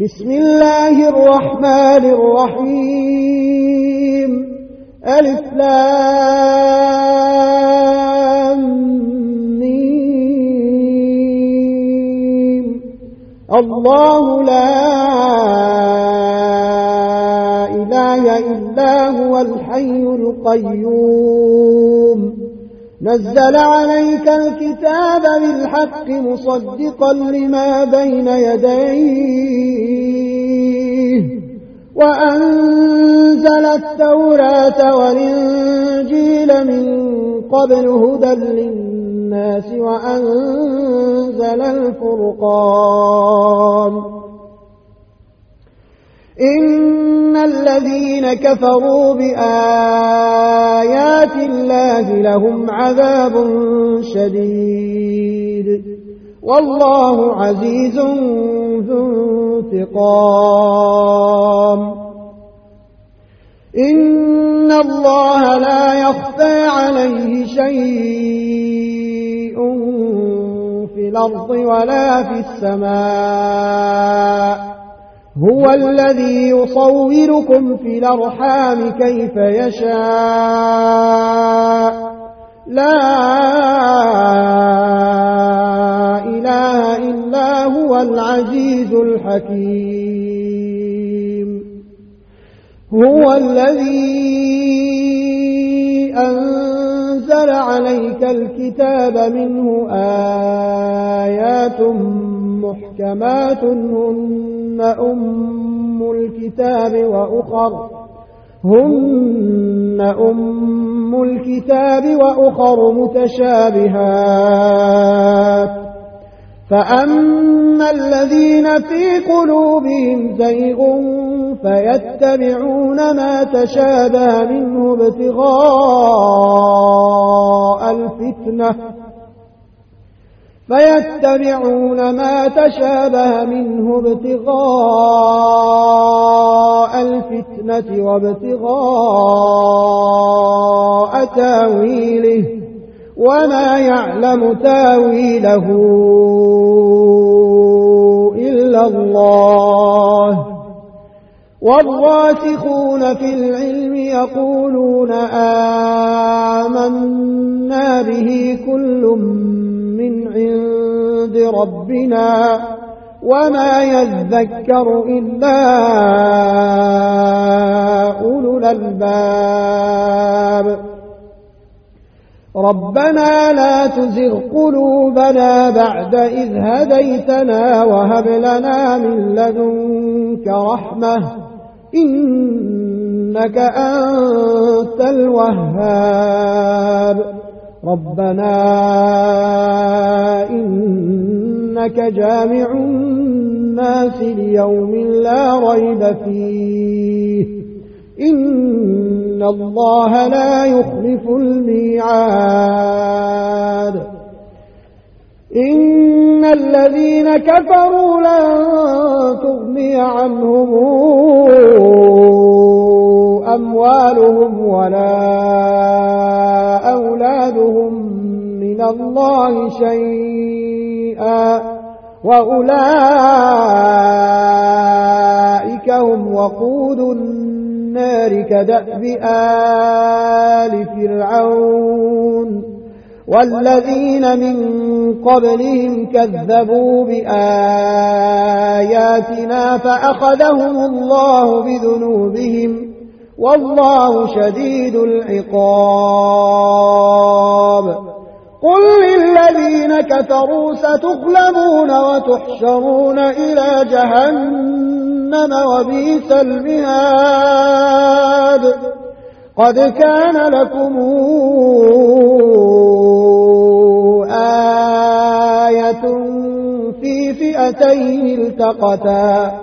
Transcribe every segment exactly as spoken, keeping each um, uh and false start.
بسم الله الرحمن الرحيم ألف لام ميم الله لا إله إلا هو الحي القيوم نزل عليك الكتاب بالحق مصدقا لما بين يديه وأنزل التوراة والإنجيل من قبل هدى للناس وأنزل الفرقان إن الذين كفروا بآيات الله لهم عذاب شديد والله عزيز ذو انتقام إن الله لا يخفى عليه شيء في الأرض ولا في السماء هو الذي يصوركم في الأرحام كيف يشاء لا إله إلا هو العزيز الحكيم هو الذي أنزل عليك الكتاب منه آيات محكمات هن أم الكتاب وأخر هن أم الكتاب وأخر متشابهات فأما الذين في قلوبهم زيغ فيتبعون ما تشابه منه ابتغاء الفتنة فيتبعون ما تشابه منه ابتغاء الفتنة وابتغاء تاويله وما يعلم تاويله إلا الله والراسخون في العلم يقولون آمنا به كل من عند ربنا وما يذكر إلا أولو الألباب ربنا لا تزغ قلوبنا بعد إذ هديتنا وهب لنا من لدنك رحمة إنك أنت الوهاب ربنا إنك جامع الناس ليوم لا ريب فيه إن الله لا يخلف الميعاد إن الذين كفروا لن تغني عنهم أموالهم ولا أولادهم من الله شيئا وأولئك هم وقود النار كدأب آل فرعون والذين من قبلهم كذبوا بآياتنا فأخذهم الله بذنوبهم والله شديد العقاب قل للذين كفروا ستغلبون وتحشرون إلى جهنم وبئس المهاد قد كان لكم آية في فئتين التقتا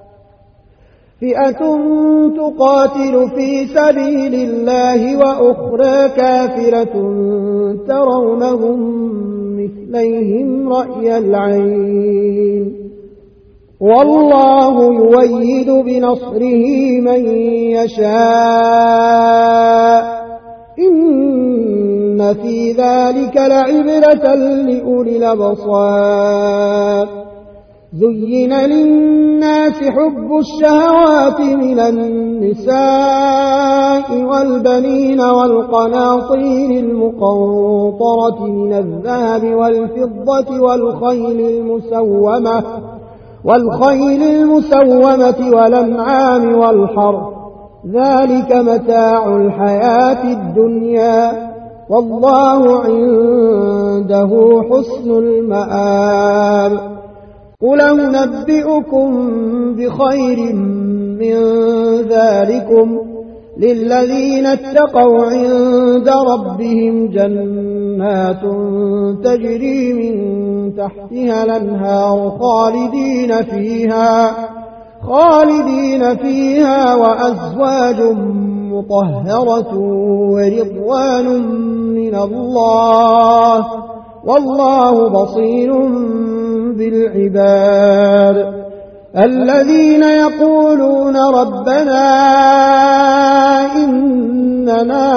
فئة تقاتل في سبيل الله وأخرى كافرة ترونهم مثليهم رأي العين والله يؤيد بنصره من يشاء إن في ذلك لعبرة لأولي الأبصار زين للناس حب الشهوات من النساء والبنين والقناطير المقنطرة من الذهب والفضة والخيل المسومة والخيل المسومة والأنعام والحرث ذلك متاع الحياة الدنيا والله عنده حسن المآب. قل أنبئكم بخير من ذلكم للذين اتقوا عند ربهم جنات تجري من تحتها الأنهار خالدين فيها خالدين فيها وأزواج مطهرة ورضوان من الله والله بصير بالعباد. الذين يقولون ربنا إننا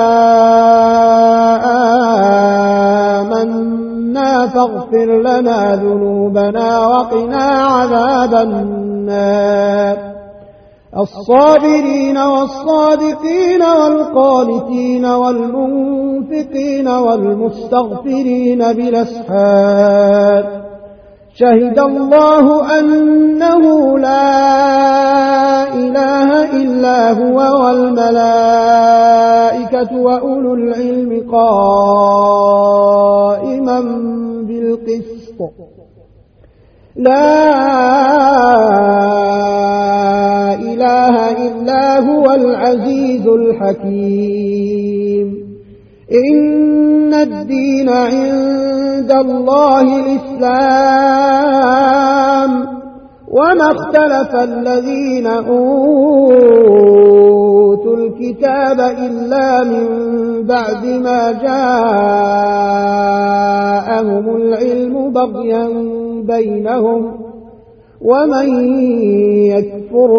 آمنا فاغفر لنا ذنوبنا وقنا عذاب النار. الصابرين والصادقين والقانتين والمنفقين والمستغفرين بالأسحار شهد الله أنه لا إله إلا هو والملائكة وأولو العلم قائما بالقسط لا إله إلا هو العزيز الحكيم. إن الدين عند الله الإسلام وما اختلف الذين أوتوا الكتاب إلا من بعد ما جاءهم العلم بغيا بينهم ومن يكفر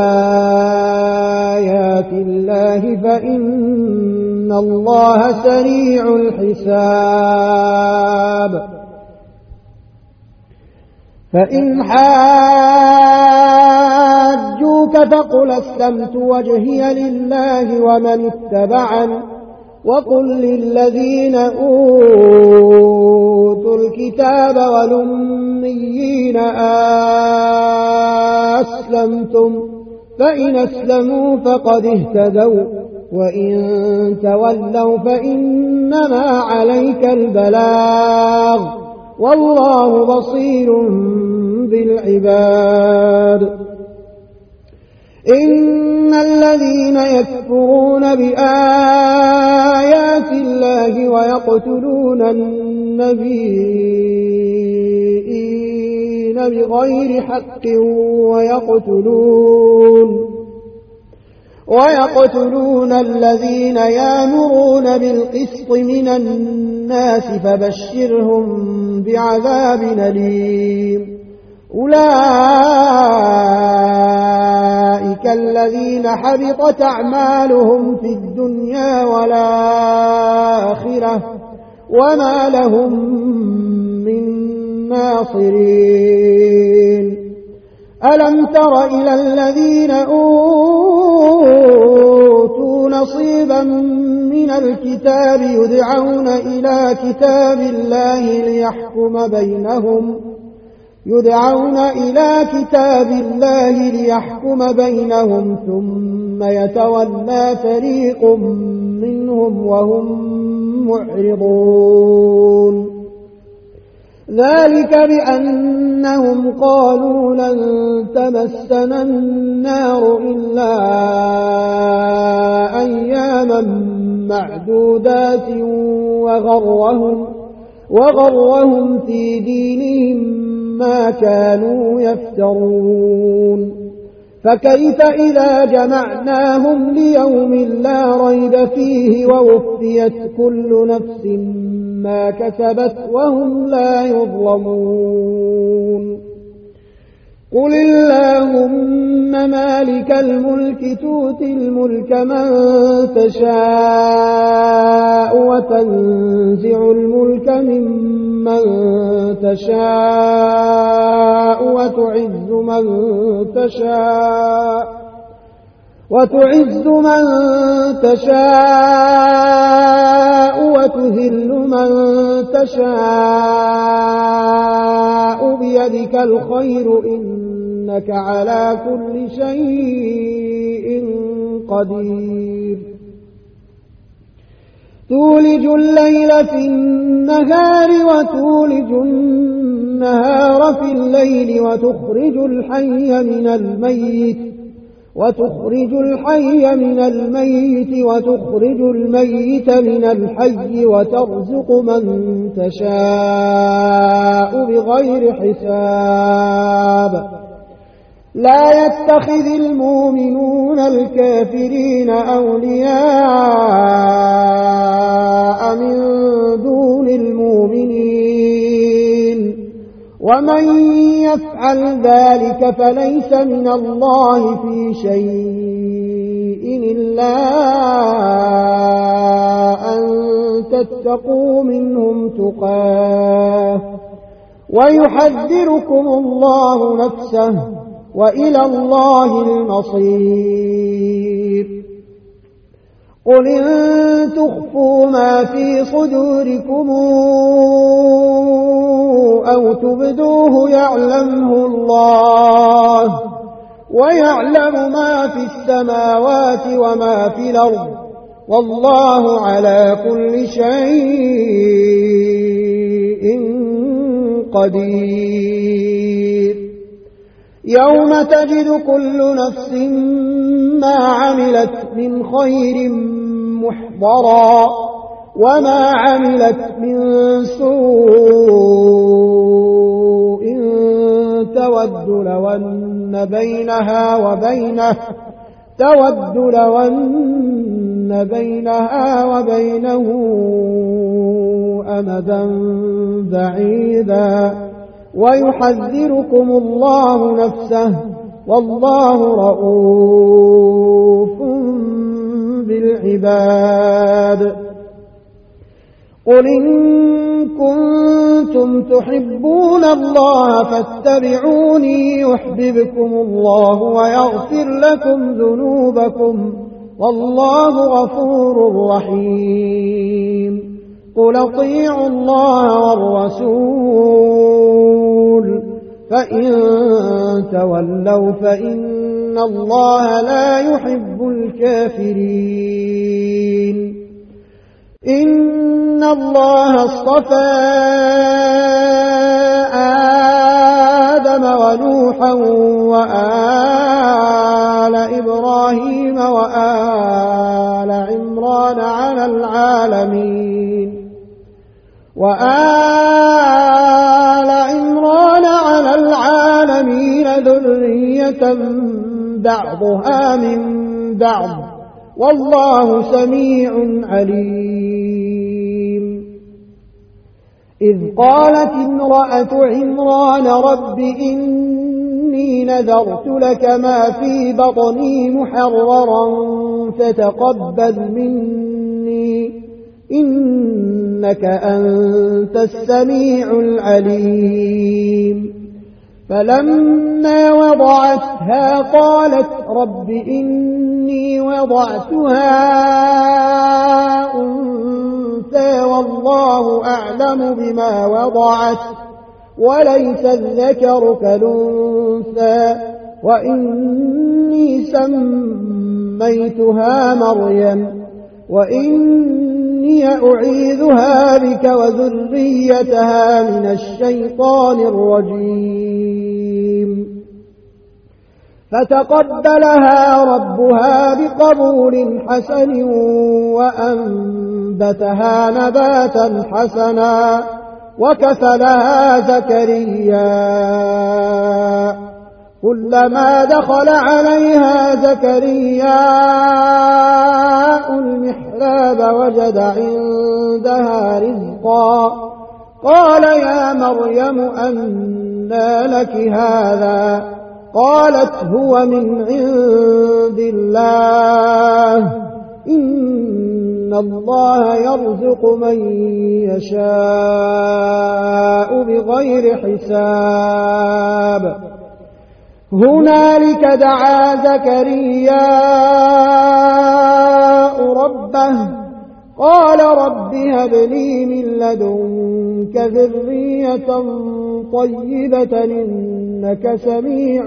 بآيات الله فإن الله سريع الحساب. فإن حاجوك فقل أسلمت وجهي لله ومن اتبعني وقل للذين أوتوا الكتاب والأميين أسلمتم فإن أسلموا فقد اهتدوا وإن تولوا فإنما عليك البلاغ والله بصير بالعباد. إن الذين يكفرون بآيات الله ويقتلون النبيين بغير حق ويقتلون ويقتلون الذين يأمرون بالقسط من الناس فبشرهم بعذاب أليم. أولئك الذين حبطت أعمالهم في الدنيا والآخرة وما لهم من ناصرين. ألم تر إلى الذين أوتوا نصيبا من الكتاب يدعون إلى كتاب الله ليحكم بينهم يدعون إلى كتاب الله ليحكم بينهم ثم يتولى فريق منهم وهم معرضون. ذلك بأنهم قالوا لن تمسنا النار إلا أياما معدودات وغرهم, وغرهم في دينهم ما كانوا يفترون. فكيف إذا جمعناهم ليوم لا ريب فيه ووفيت كل نفس ما كسبت وهم لا يظلمون. قل اللهم مالك الملك تؤتي الملك من تشاء وتنزع الملك ممن تشاء وتعز من تشاء وتعز من تشاء وتذل من تشاء بيدك الخير إنك على كل شيء قدير تولج الليل في النهار وتولج النهار في الليل وتخرج الحي من الميت وتخرج الحي من الميت وتخرج الميت من الحي وترزق من تشاء بغير حساب لا يتخذ المؤمنون الكافرين أولياء من دون المؤمنين ومن يفعل ذلك فليس من الله في شيء إلا أن تتقوا منهم تقاه ويحذركم الله نفسه وإلى الله المصير قل إن تخفوا ما في صدوركم أو تبدوه يعلمه الله ويعلم ما في السماوات وما في الأرض والله على كل شيء قدير يوم تجد كل نفس ما عملت من خير محضرا وما عملت من سوء تود لو أن بينها وبينه تود لو أن بينها وبينه أمدا بعيدا ويحذركم الله نفسه والله رؤوف بالعباد قل إن كنتم تحبون الله فاتبعوني يحببكم الله ويغفر لكم ذنوبكم والله غفور رحيم قل اطيعوا الله والرسول فإن تولوا فإن الله لا يحب الكافرين إن الله اصطفى آدم ونوحا وآل إبراهيم وآل عمران على العالمين وآل عمران على العالمين ذرية بعضها من بعض والله سميع عليم إذ قالت امرأة عمران رب إني نذرت لك ما في بطني محررا فتقبل مني إنك أنت السميع العليم فلما وضعتها قالت رب إني وضعتها أنثى والله أعلم بما وضعت وليس الذكر كالأنثى وإني سميتها مريم وإني أعيذها بك وذريتها من الشيطان الرجيم فتقبلها ربها بقبول حسن وأنبتها نباتا حسنا وكفلها زكريا كلما دخل عليها زكريا المحراب وجد عندها رزقا قال يا مريم أنى لك هذا قالت هو من عند الله إن الله يرزق من يشاء بغير حساب. هنالك دعا زكرياء ربه قال رب هب لي من لدنك ذرية طيبة إنك سميع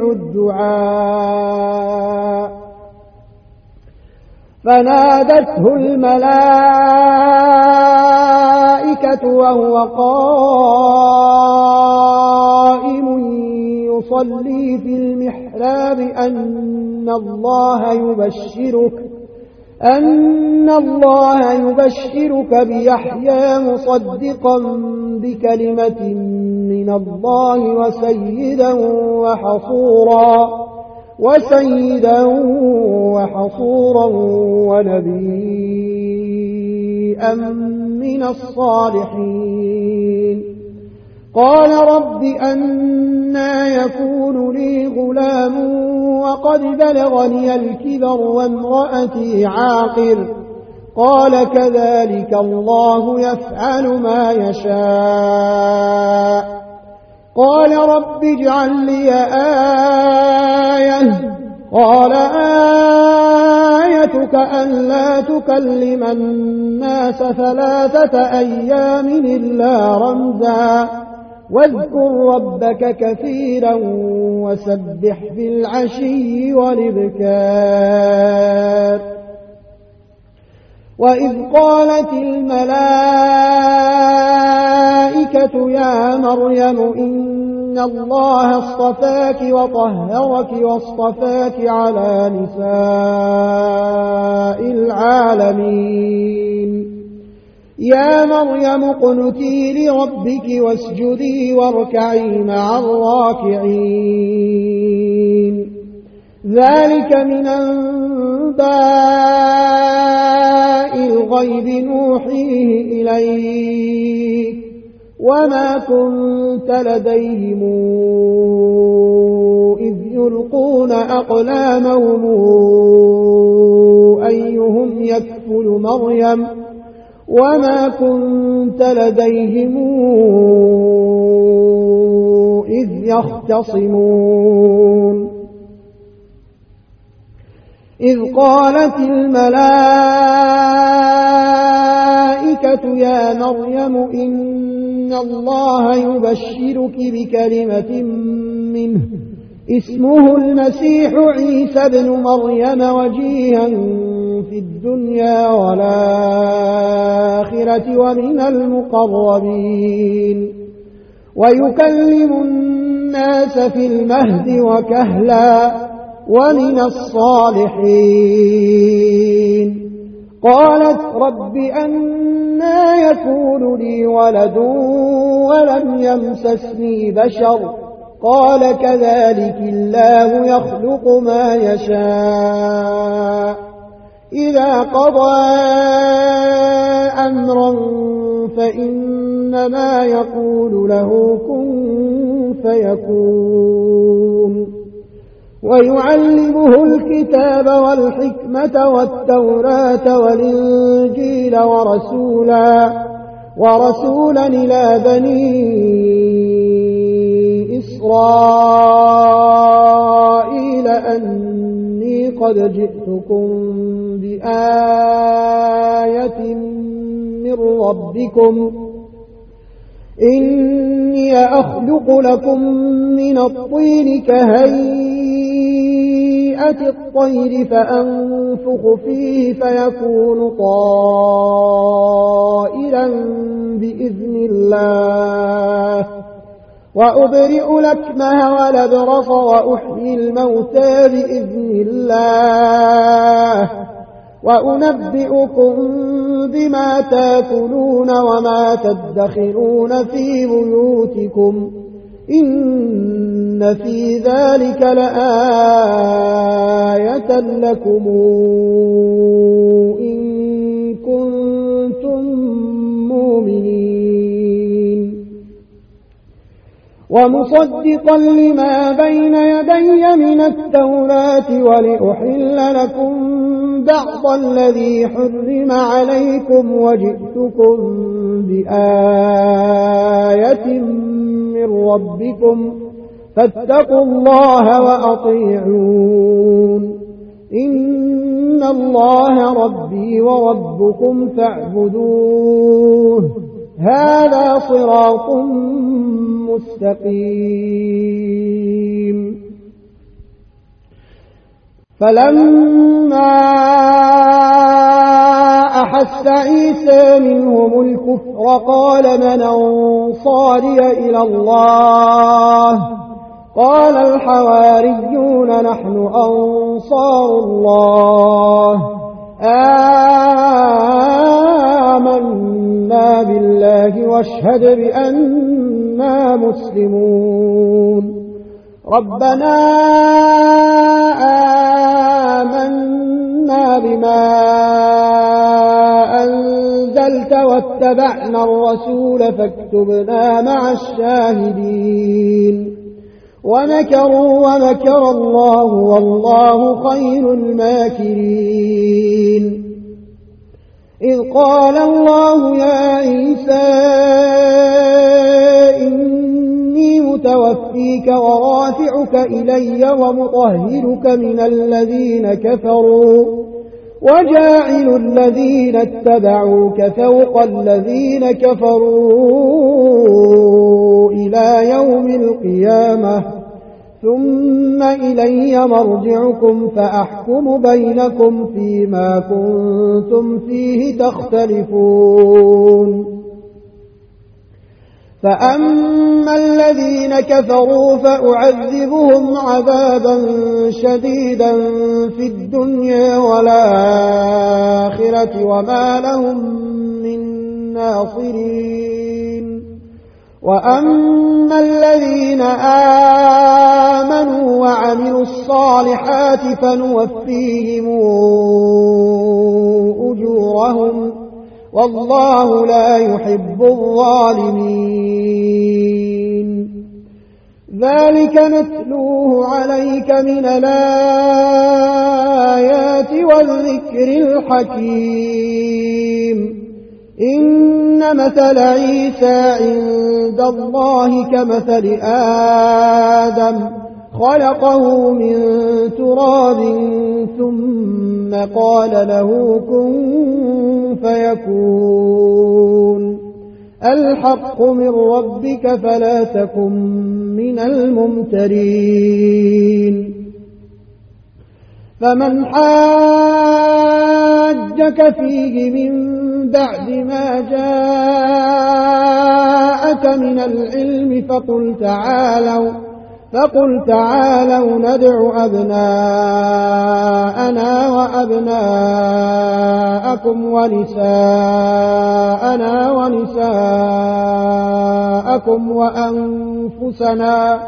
الدعاء. فنادته الملائكة وهو قائم يصلي في المحراب أن الله يبشرك أن الله يبشرك بيحيى مصدقا بكلمة من الله وسيدا وحصورا وسيدا وحصورا ونبيا من الصالحين. قال رب أنى يكون لي غلام وقد بلغني الكبر وامرأتي عاقر قال كذلك الله يفعل ما يشاء. قال رب اجعل لي آية قال آيتك ألا تكلم الناس ثلاثة أيام إلا رمزا واذكر ربك كثيرا وسبح بالعشي والإبكار. وإذ قالت الملائكة يا مريم إن الله اصطفاك وطهرك واصطفاك على نساء العالمين. يا مريم اقنتي لربك واسجدي واركعي مع الراكعين. ذلك من أنباء الغيب نوحيه إليك وما كنت لديهم إذ يلقون أقلامهم أيهم يكفل مريم وما كنت لديهم إذ يختصمون. إذ قالت الملائكة يا مريم إن الله يبشرك بكلمة منه اسمه المسيح عيسى بن مريم وجيها في الدنيا والآخرة ومن المقربين ويكلم الناس في المهد وكهلا ومن الصالحين. قالت رب أنى يكون لي ولد ولم يمسسني بشر قال كذلك الله يخلق ما يشاء إذا قضى أمرا فإنما يقول له كن فيكون. ويعلمه الكتاب والحكمة والتوراة والإنجيل ورسولا ورسولا إلى بني إسرائيل أني قد جئتكم بآية من ربكم إني أخلق لكم من الطين كهيئة الطير فأنفخ فيه فيكون طائرا بإذن الله وأبرئ الأكمه والأبرص وأحيي الموتى بإذن الله وأنبئكم بما تاكلون وما تدخرون في بيوتكم إن في ذلك لآية لكم إن كنتم مؤمنين. ومصدقا لما بين يدي من التوراة ولأحل لكم بعض الذي حرم عليكم وجئتكم بآية من ربكم فاتقوا الله وأطيعون إن الله ربي وربكم فاعبدوه هذا صراط مستقيم. فلما أحس عيسى منهم الكفر قال من أنصاري إلى الله قال الحواريون نحن أنصار الله آمنا بالله واشهد بأننا مسلمون. ربنا آمنا بما أنزلت واتبعنا الرسول فاكتبنا مع الشاهدين. ومكروا ومكر الله والله خير الماكرين. إذ قال الله يا عيسى إني متوفيك ورافعك إلي ومطهرك من الذين كفروا وجاعل الذين اتبعوك فوق الذين كفروا إلى يوم القيامة ثم إلي مرجعكم فأحكم بينكم فيما كنتم فيه تختلفون. فأما الذين كفروا فأعذبهم عذابا شديدا في الدنيا والآخرة وما لهم من ناصرين. وأما الذين آمنوا وعملوا الصالحات فنوفيهم أجورهم والله لا يحب الظالمين. ذلك نتلوه عليك من الآيات والذكر الحكيم. إن مثل عيسى عند الله كمثل آدم خلقه من تراب ثم قال له كن فيكون. الحق من ربك فلا تكن من الممترين. فمن حاجك فيه من بعد ما جاءك من العلم فقل تعالوا فقل تعالوا ندع أبناءنا وأبناءكم ونساءنا ونساءكم وأنفسنا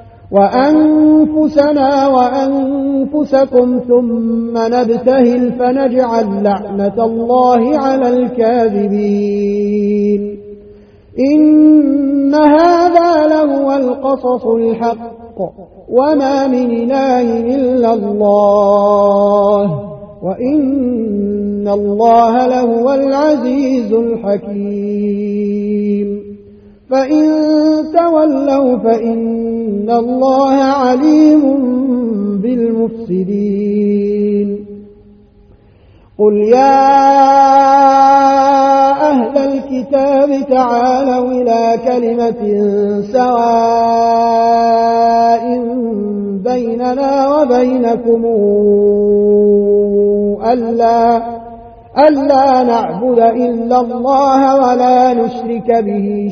وأنفسنا وأنفسكم ثم نبتهل فنجعل لعنة الله على الكاذبين. إن هذا لهو القصص الحق وما من إله إلا الله وإن الله لهو العزيز الحكيم. فإن تولوا فإن الله عليم بالمفسدين. قل يا أهل الكتاب تعالوا إلى كلمة سواء بيننا وبينكم ألا ألا نعبد إلا الله ولا نشرك به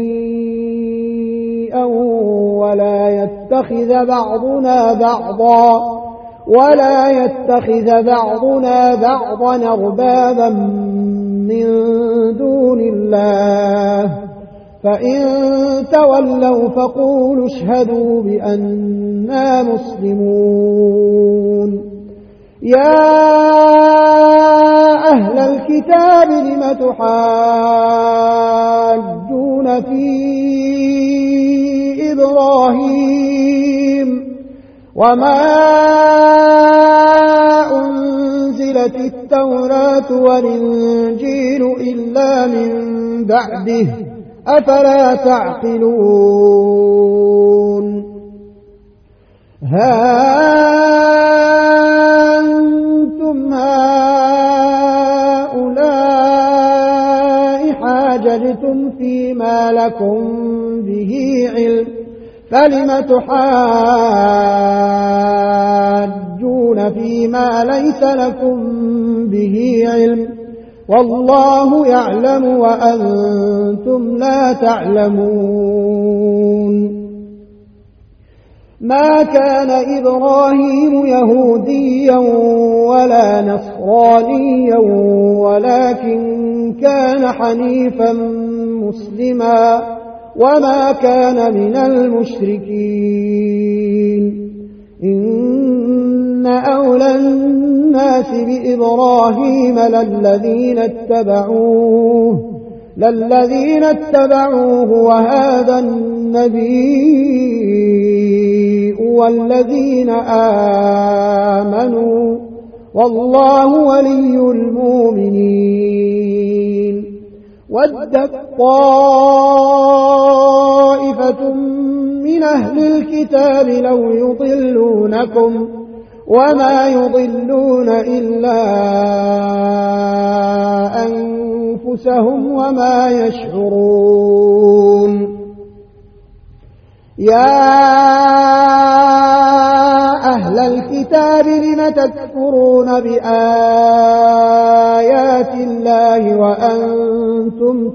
شيئا ولا يتخذ بعضنا بعضا ولا يتخذ بعضنا بعضا أربابا من دون الله. فإن تولوا فقولوا اشهدوا بأننا مسلمون. يا أهل الكتاب لم تحاجون في إبراهيم وما أنزلت التوراة والإنجيل إلا من بعده أفلا تعقلون ها أنتم هؤلاء حاججتم فيما لكم به علم فلم تحاجون فيما ليس لكم به علم والله يعلم وأنتم لا تعلمون ما كان إبراهيم يهوديا ولا نصرانيا ولكن كان حنيفا مسلما وما كان من المشركين إن أولى الناس بإبراهيم للذين اتبعوه للذين اتبعوه وهذا النبي والذين آمنوا والله ولي المؤمنين ودت طائفة من أهل الكتاب لو يضلونكم وما يضلون إلا أنفسهم وما يشعرون يا أهل الكتاب لم تكفرون بآيات الله وأنتم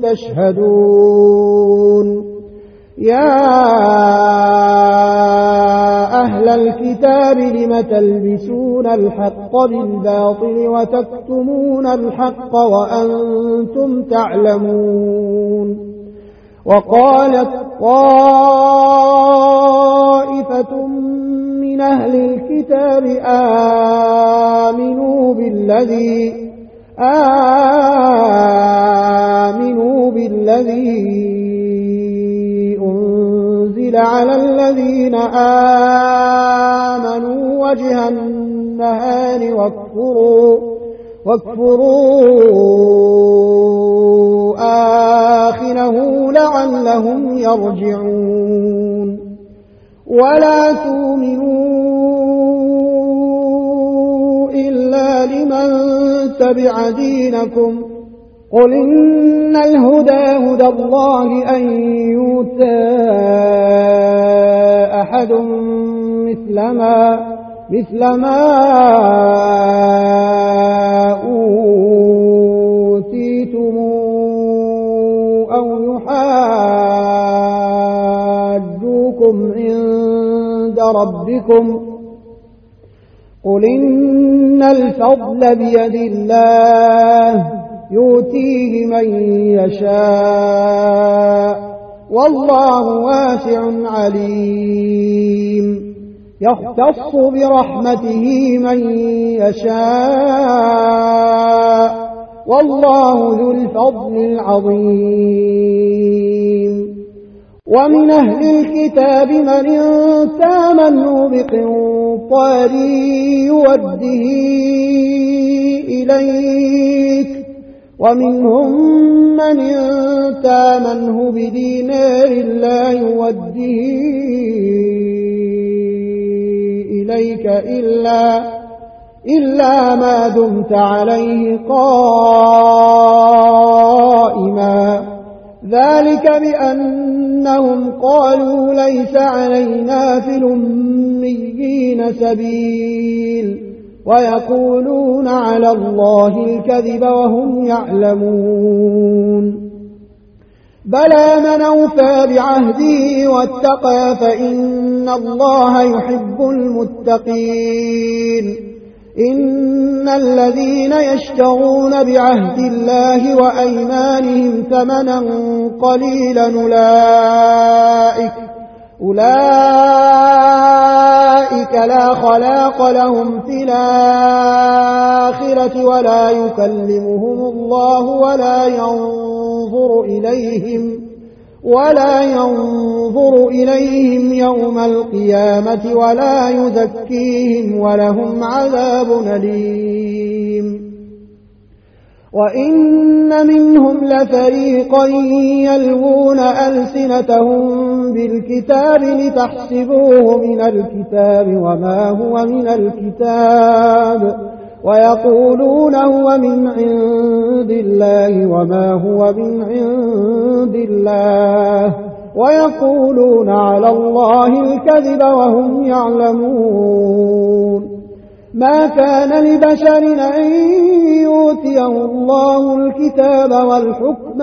تشهدون يا أهل الكتاب لم تلبسون الحق بالباطل وتكتمون الحق وأنتم تعلمون وقالت طائفة من أهل الكتاب آمنوا بالذي آمنوا بالذي أنزل على الذين آمنوا وجه النهار واكفروا واكفروا آخره لعلهم يرجعون ولا تؤمنوا إلا لمن تبع دينكم قل إن الهدى هدى الله أن يؤتى أحد مثل ما مثل ما أوتيتم أو يحاجوكم عند ربكم قل إن الفضل بيد الله يؤتيه من يشاء والله واسع عليم يختص برحمته من يشاء والله ذو الفضل العظيم ومن أهل الكتاب من تامنه بقنطار يوده إليك ومنهم من تامنه بدينار لا يوده إليك إلا, إلا ما دمت عليه قائما ذلك بأنهم قالوا ليس علينا في الأميين سبيل ويقولون على الله الكذب وهم يعلمون بلى من أوفى بعهده واتقى فإن الله يحب المتقين إن الذين يشترون بعهد الله وأيمانهم ثمنا قليلا أولئك أولئك لا خلاق لهم في الآخرة ولا يكلمهم الله ولا ينظر إليهم ولا ينظر إليهم يوم القيامة ولا يزكيهم ولهم عذاب أليم. وإن منهم لفريقا يلوون ألسنتهم بالكتاب لتحسبوه من الكتاب وما هو من الكتاب ويقولون هو من عند الله وما هو من عند الله ويقولون على الله الكذب وهم يعلمون. ما كان لبشر أن يؤتيه الله الكتاب والحكم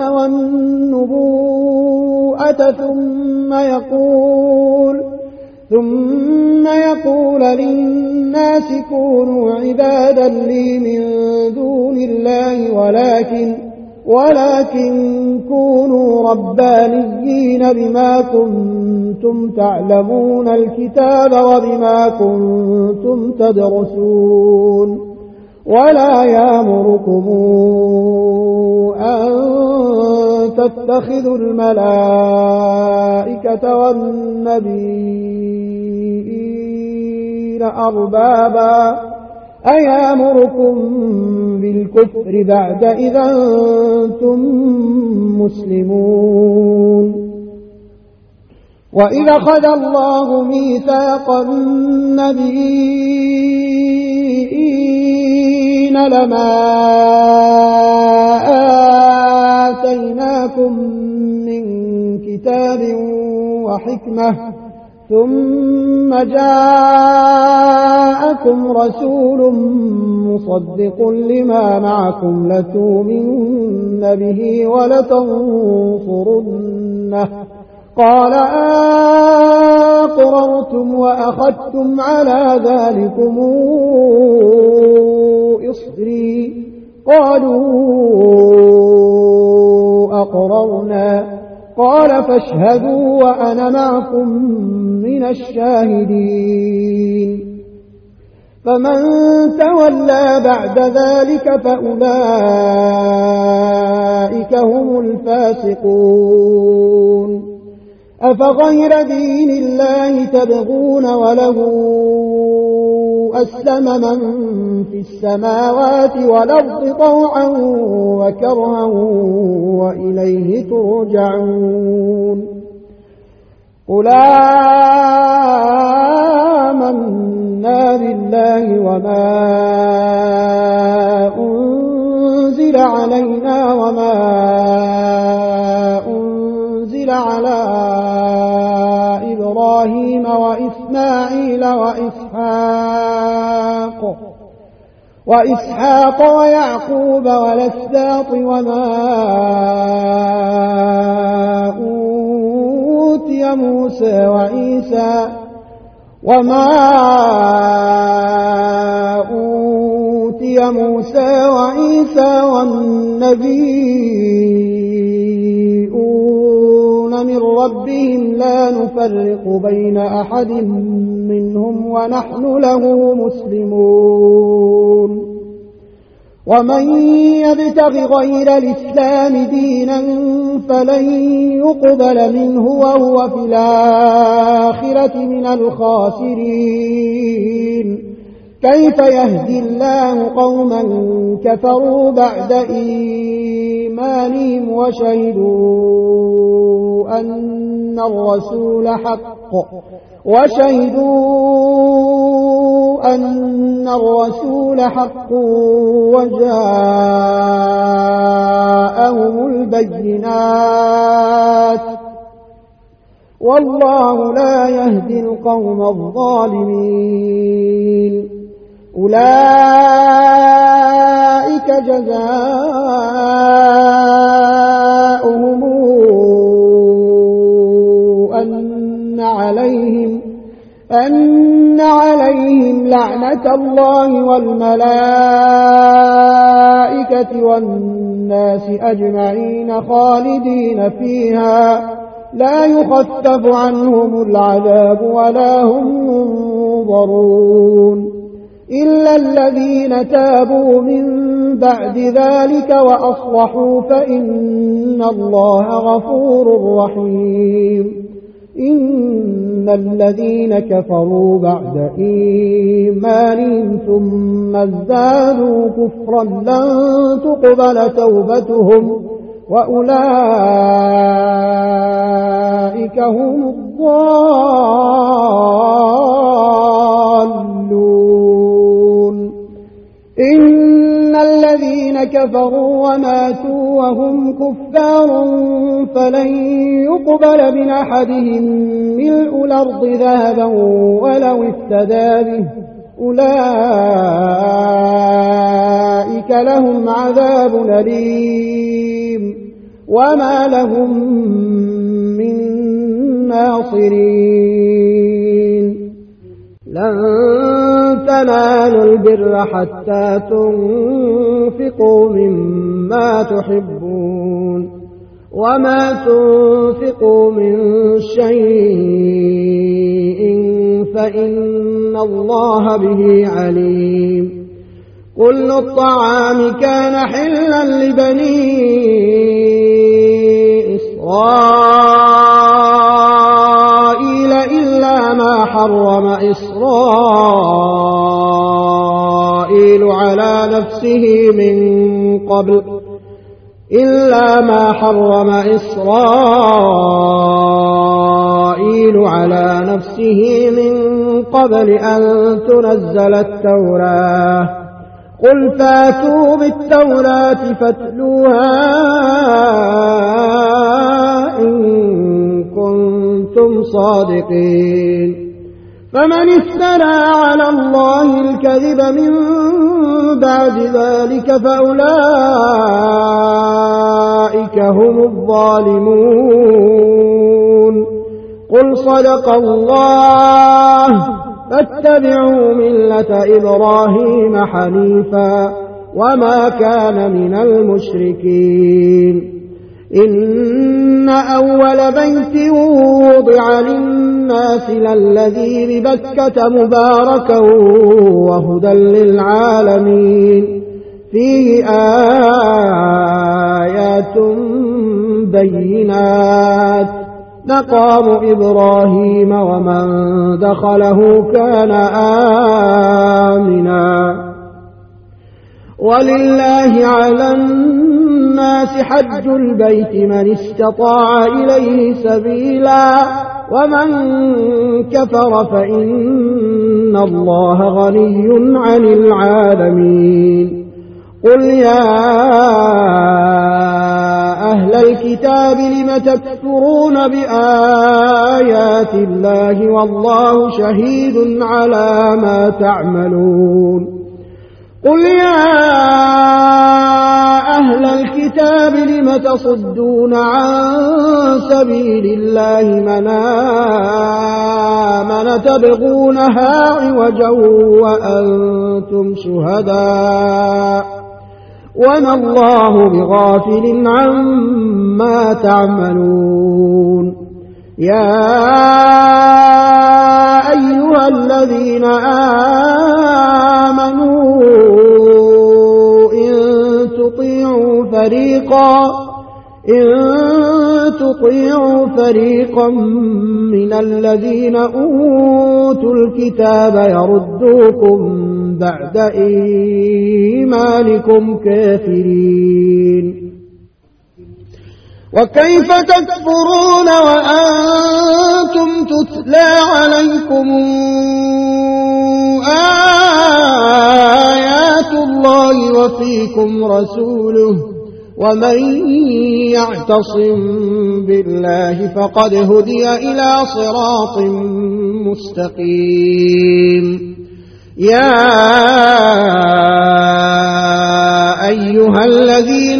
والنبوءة ثم يقول ثم يقول للناس كونوا عبادا لي من دون الله ولكن ولكن كونوا ربانيين بما كنتم تعلمون الكتاب وبما كنتم تدرسون. ولا يأمركم أن تتخذوا الملائكة والنبيين أربابا أيامركم بالكفر بعد إذا أنتم مسلمون. وإذا أخذ الله ميثاق النبيين لما آتيناكم من كتاب وحكمة ثم جاءكم رسول مصدق لما معكم لتؤمنن به ولتنصرنه قال أقررتم وأخذتم على ذلكم إصري قالوا أقررنا قال فاشهدوا وأنا معكم من الشاهدين. فمن تولى بعد ذلك فأولئك هم الفاسقون. أفغير دين الله تبغون وله أسلم من في السماوات والأرض طوعا وكرها وإليه ترجعون. قل آمنا بالله وما أنزل علينا وما أنزل على إبراهيم وإسماعيل وإسحاق وإسحاق ويعقوب والأسباط وما أوتي موسى وعيسى وما أوتي موسى وعيسى والنبيون من ربهم لا نفرق بين أحد منهم ونحن له مسلمون. ومن يبتغ غير الإسلام دينا فلن يقبل منه وهو في الآخرة من الخاسرين. كيف يهدي الله قوما كفروا بعد إيمانهم وشهدوا أن الرسول حق وشهدوا أن الرسول حق وجاءهم البينات والله لا يهدي القوم الظالمين. أولئك جزاؤهم أن عليهم أن عليهم لعنة الله والملائكة والناس أجمعين خالدين فيها لا يخفف عنهم العذاب ولا هم ينظرون إلا الذين تابوا من بعد ذلك وأصلحوا فإن الله غفور رحيم. إن الذين كفروا بعد إيمانهم ثم ازدادوا كفرا لن تقبل توبتهم وأولئك هم الضالون. إن الذين كفروا وماتوا وهم كفار فلن يقبل من أحدهم ملء الأرض ذهبا ولو افتدى به أولئك لهم عذاب أليم وما لهم من ناصرين. لن تنالوا البر حتى تنفقوا مما تحبون وما تنفقوا من شيء فإن الله به عليم. كل الطعام كان حلا لبني إسرائيل إلا ما حرم إسرائيل على نفسه من قبل إلا ما حرم إسرائيل على نفسه من قبل أن تنزل التوراة. قل فاتوا بالتوراة فاتلوها إن كنتم صادقين. فمن افترى على الله الكذب من بعد ذلك فأولئك هم الظالمون. قل صدق الله فاتبعوا ملة إبراهيم حنيفا وما كان من المشركين. إن أول بيت وضع للناس للذي ببكة مباركا وهدى للعالمين فيه آيات بينات مقام إبراهيم ومن دخله كان آمنا. ولله على الناس حج البيت من استطاع إليه سبيلا ومن كفر فإن الله غني عن العالمين. قل يا أهل الكتاب لم تكفرون بآيات الله والله شهيد على ما تعملون. قل يا أهل الكتاب لم تصدون عن سبيل الله من آمن تبغونها عوجا وأنتم شهداء وما الله بغافل عما تعملون. يا أيها الذين آمنوا إن تطيعوا فريقا إن تطيعوا فريقا من الذين أوتوا الكتاب يردوكم بعد إيمانكم كافرين. وكيف تكفرون وأنتم تتلى عليكم آيات الله وفيكم رسوله ومن يعتصم بالله فقد هدي إلى صراط مستقيم. يا أيها الذين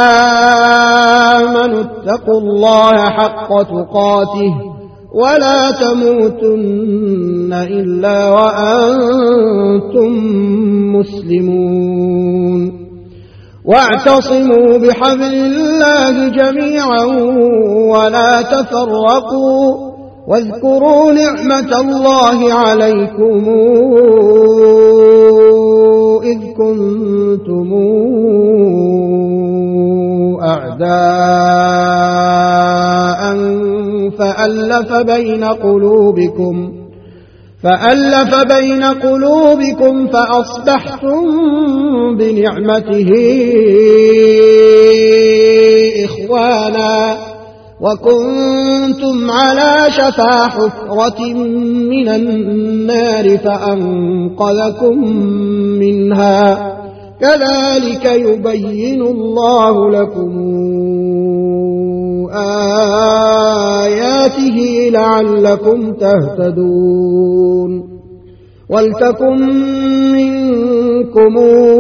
آمنوا اتقوا الله حق تقاته ولا تموتن إلا وأنتم مسلمون. واعتصموا بحبل الله جميعا ولا تفرقوا واذكروا نعمة الله عليكم إذ كنتم فألف بين قلوبكم فألف بين قلوبكم فأصبحتم بنعمته إخوانا وكنتم على شفا حفرة من النار فأنقذكم منها كذلك يبين الله لكم آياته لعلكم تهتدون ولتكن منكم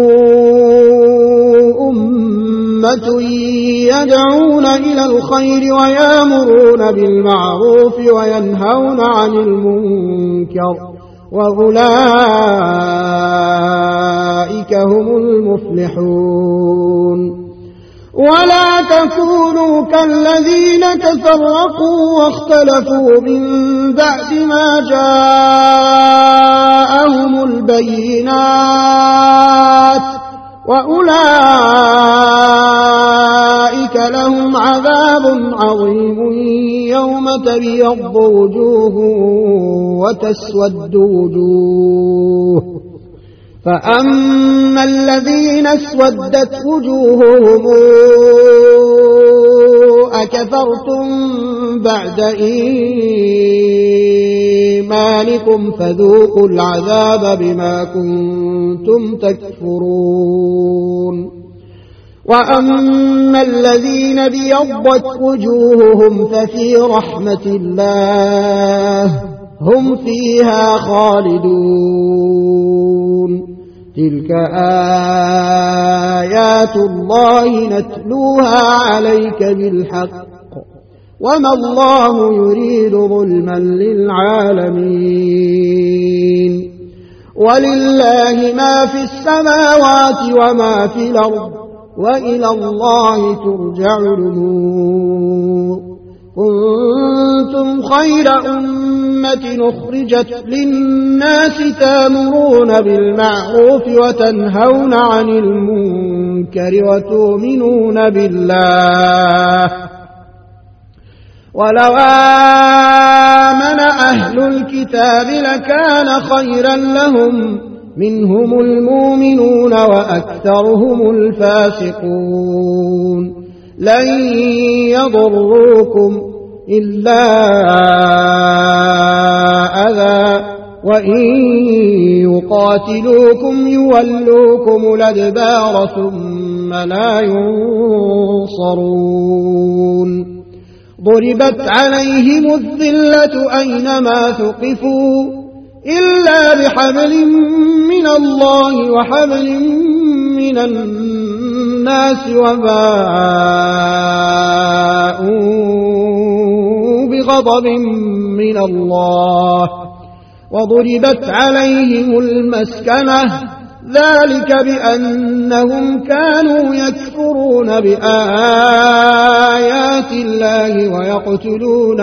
أمة يدعون إلى الخير ويامرون بالمعروف وينهون عن المنكر وأولئك هم المفلحون ولا تكونوا كالذين تفرقوا واختلفوا من بعد ما جاءهم البينات وأولئك لهم عذاب عظيم يوم تبيض وجوه وتسود وجوه فأما الذين اسودت وجوههم أكفرتم بعد إيمانكم فذوقوا العذاب بما كنتم تكفرون وأما الذين بيضت وجوههم ففي رحمة الله هم فيها خالدون تلك آيات الله نتلوها عليك بالحق وما الله يريد ظلما للعالمين ولله ما في السماوات وما في الأرض وإلى الله ترجع الأمور كنتم خير أمة أخرجت للناس تامرون بالمعروف وتنهون عن المنكر وتؤمنون بالله ولو آمن أهل الكتاب لكان خيرا لهم منهم المؤمنون وأكثرهم الفاسقون لن يضروكم إلا أذى وإن يقاتلوكم يولوكم الأدبار ثم لا ينصرون ضربت عليهم الذلة أينما ثقفوا إلا بحبل من الله وحبل من الناس وباءوا بغضب من الله وضربت عليهم المسكنة ذلك بأنهم كانوا يكفرون بآيات الله ويقتلون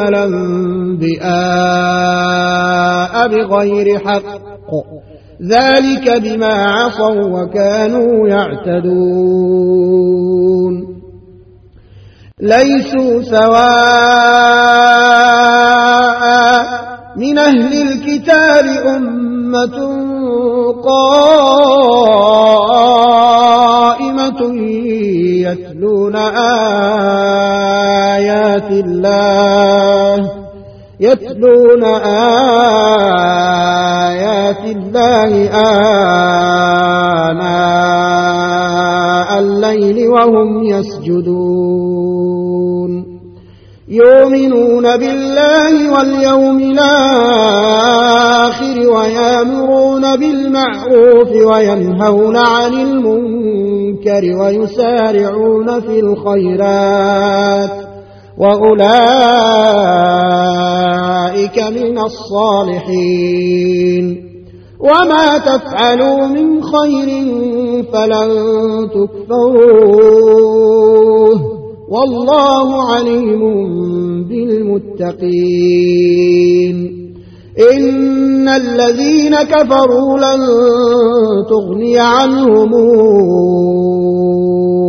الأنبياء بغير حق ذلك بما عصوا وكانوا يعتدون ليسوا سواء من أهل الكتاب أمة قائمة يتلون آيات الله يتلون آيات الله آناء الليل وهم يسجدون يؤمنون بالله واليوم الآخر ويأمرون بالمعروف وينهون عن المنكر ويسارعون في الخيرات وأولئك من الصالحين وما تفعلوا من خير فلن تكفروه والله عليم بالمتقين إن الذين كفروا لن تغني عنهم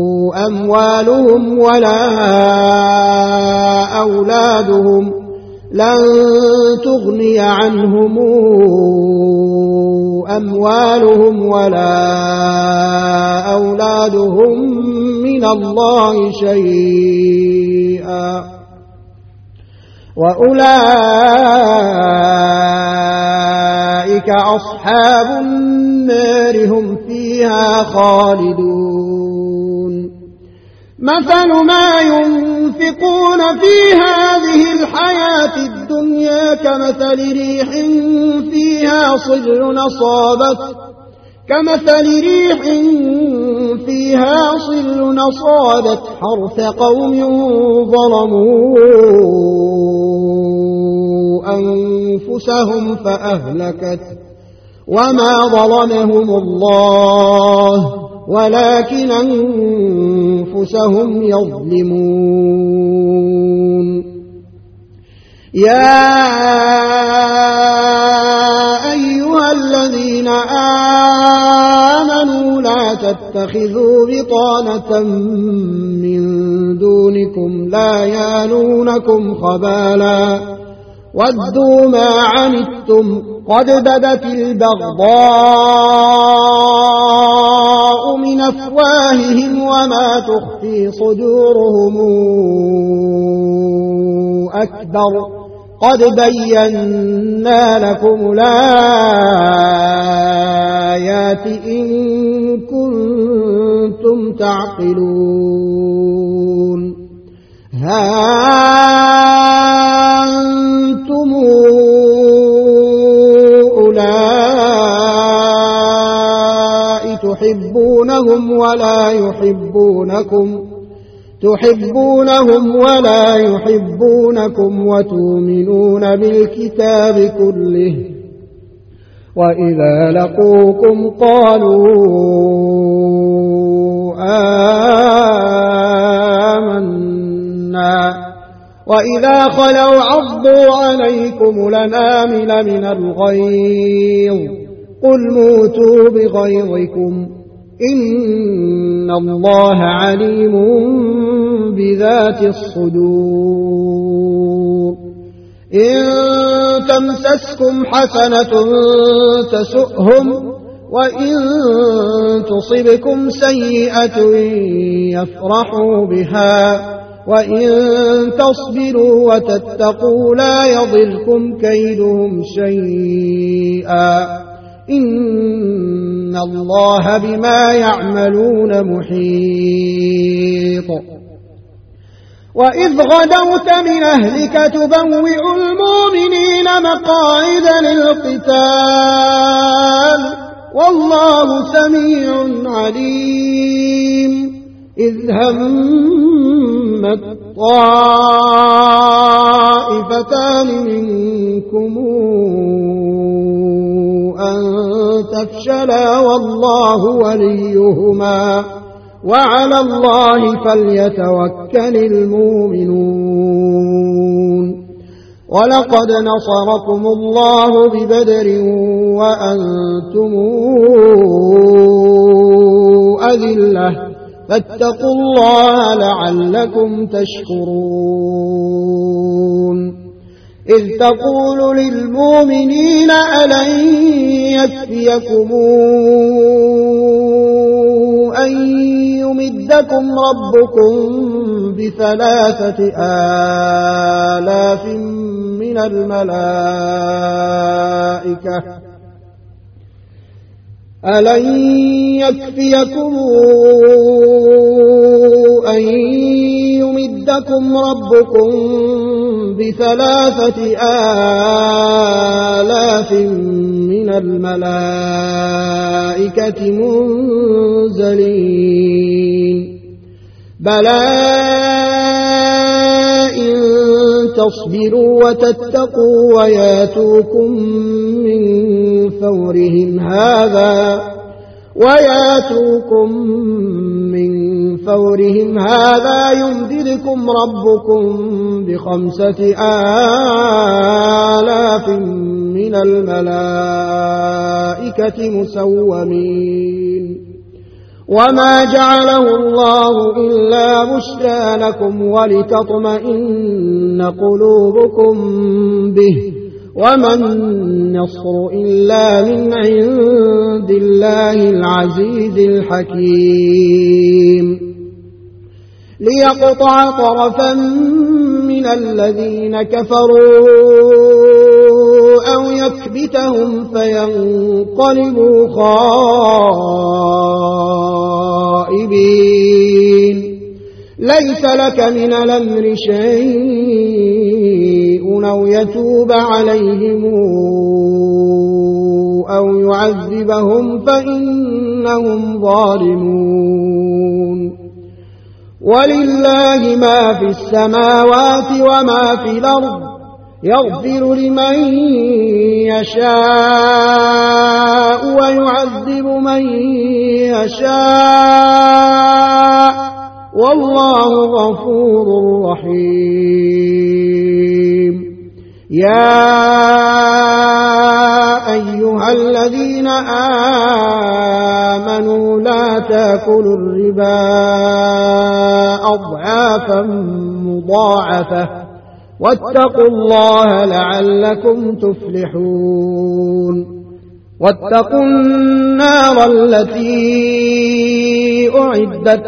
أموالهم ولا أولادهم لن تغني عنهم أموالهم ولا أولادهم من الله شيئا وأولئك أصحاب النار هم فيها خالدون مثل ما ينفقون في هذه الحياة الدنيا كمثل ريح فيها صر أصابت كمثل ريح فيها صر أصابت حرث قوم ظلموا أنفسهم فأهلكت وما ظلمهم الله ولكن أنفسهم يظلمون يا أيها الذين آمنوا لا تتخذوا بطانة من دونكم لا يالونكم خبالا ودوا ما عنتم قد بدت البغضاء من أفواههم وما تخفي صدورهم أكبر قد بينا لكم الآيات إن كنتم تعقلون ها أنتم أولئك تحبونهم ولا يحبونكم تحبونهم ولا يحبونكم وتؤمنون بالكتاب كله وإذا لقوكم قالوا آمنا وإذا خلوا عضوا عليكم الأنامل من الغيظ قل موتوا بغيظكم إن الله عليم بذات الصدور إن تمسسكم حسنة تسؤهم وإن تصبكم سيئة يفرحوا بها وإن تصبروا وتتقوا لا يضركم كيدهم شيئا إن الله بما يعملون محيط وإذ غدوت من أهلك تبوئ المؤمنين مقاعد للقتال والله سميع عليم إذ همت طائفتان منكم أن تفشلا والله وليهما وعلى الله فليتوكل المؤمنون ولقد نصركم الله ببدر وأنتم أذلة فاتقوا الله لعلكم تشكرون إذ تقول للمؤمنين ألن يكفيكم أن يمدكم ربكم بثلاثة آلاف من الملائكة ألن يكفيكم أن يمدكم ربكم بثلاثة آلاف من الملائكة منزلين بلى إن تصبروا وتتقوا وياتوكم من فورهم هذا وياتوكم من فورهم هذا يمددكم ربكم بخمسة آلاف من الملائكة مسومين وما جعله الله إلا بشرى لكم ولتطمئن قلوبكم به وما النصر إلا من عند الله العزيز الحكيم ليقطع طرفا من الذين كفروا أو يكبتهم فينقلبوا خائبين ليس لك من الأمر شيء أو يتوب عليهم أو يعذبهم فإنهم ظالمون ولله ما في السماوات وما في الأرض يغفر لمن يشاء ويعذب من يشاء والله غفور رحيم يا أيها الذين آمنوا لا تأكلوا الربا أضعافا مضاعفة واتقوا الله لعلكم تفلحون واتقوا النار التي أعدت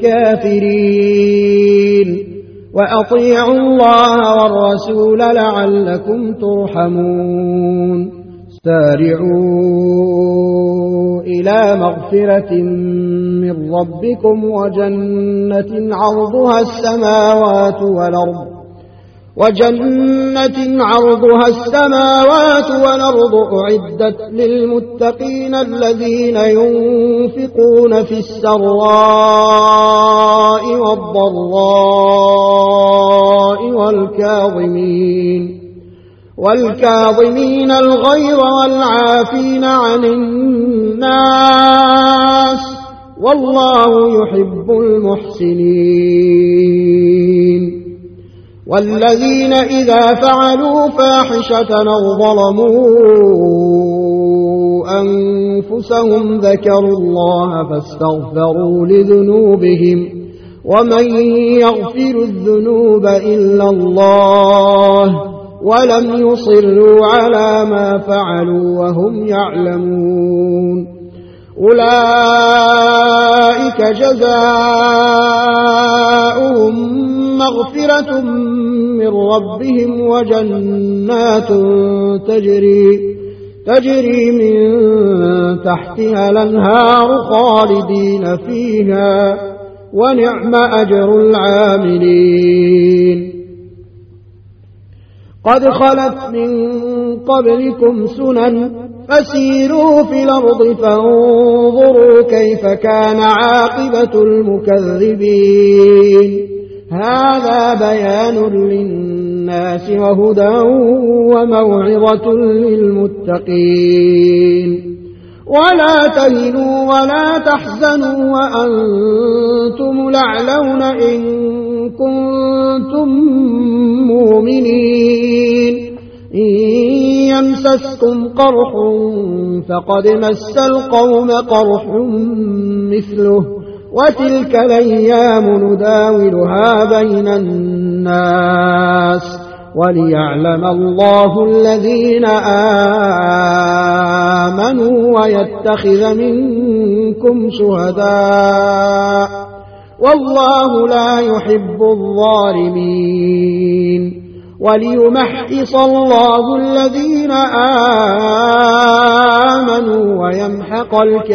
للكافرين وأطيعوا الله والرسول لعلكم ترحمون سارعوا إلى مغفرة من ربكم وجنة عرضها السماوات والأرض وجنة عرضها السماوات والأرض أعدت للمتقين الذين ينفقون في السراء والضراء والكاظمين والكاظمين الغيظ والعافين عن الناس والله يحب المحسنين والذين إذا فعلوا فاحشة أو ظلموا أنفسهم ذكروا الله فاستغفروا لذنوبهم ومن يغفر الذنوب إلا الله ولم يصروا على ما فعلوا وهم يعلمون أولئك جزاؤهم مغفرة من ربهم وجنات تجري تجري من تحتها الأنهار خالدين فيها ونعم أجر العاملين قد خلت من قبلكم سنن فسيروا في الأرض فانظروا كيف كان عاقبة المكذبين هذا بيان للناس وهدى وموعظة للمتقين ولا تهنوا ولا تحزنوا وأنتم الأعلون إن كنتم مؤمنين إن يمسسكم قرح فقد مس القوم قرح مثله وتلك الأيام نداولها بين الناس وليعلم الله الذين آمنوا ويتخذ منكم شهداء والله لا يحب الظالمين وليمحص الله الذين آمنوا ويمحق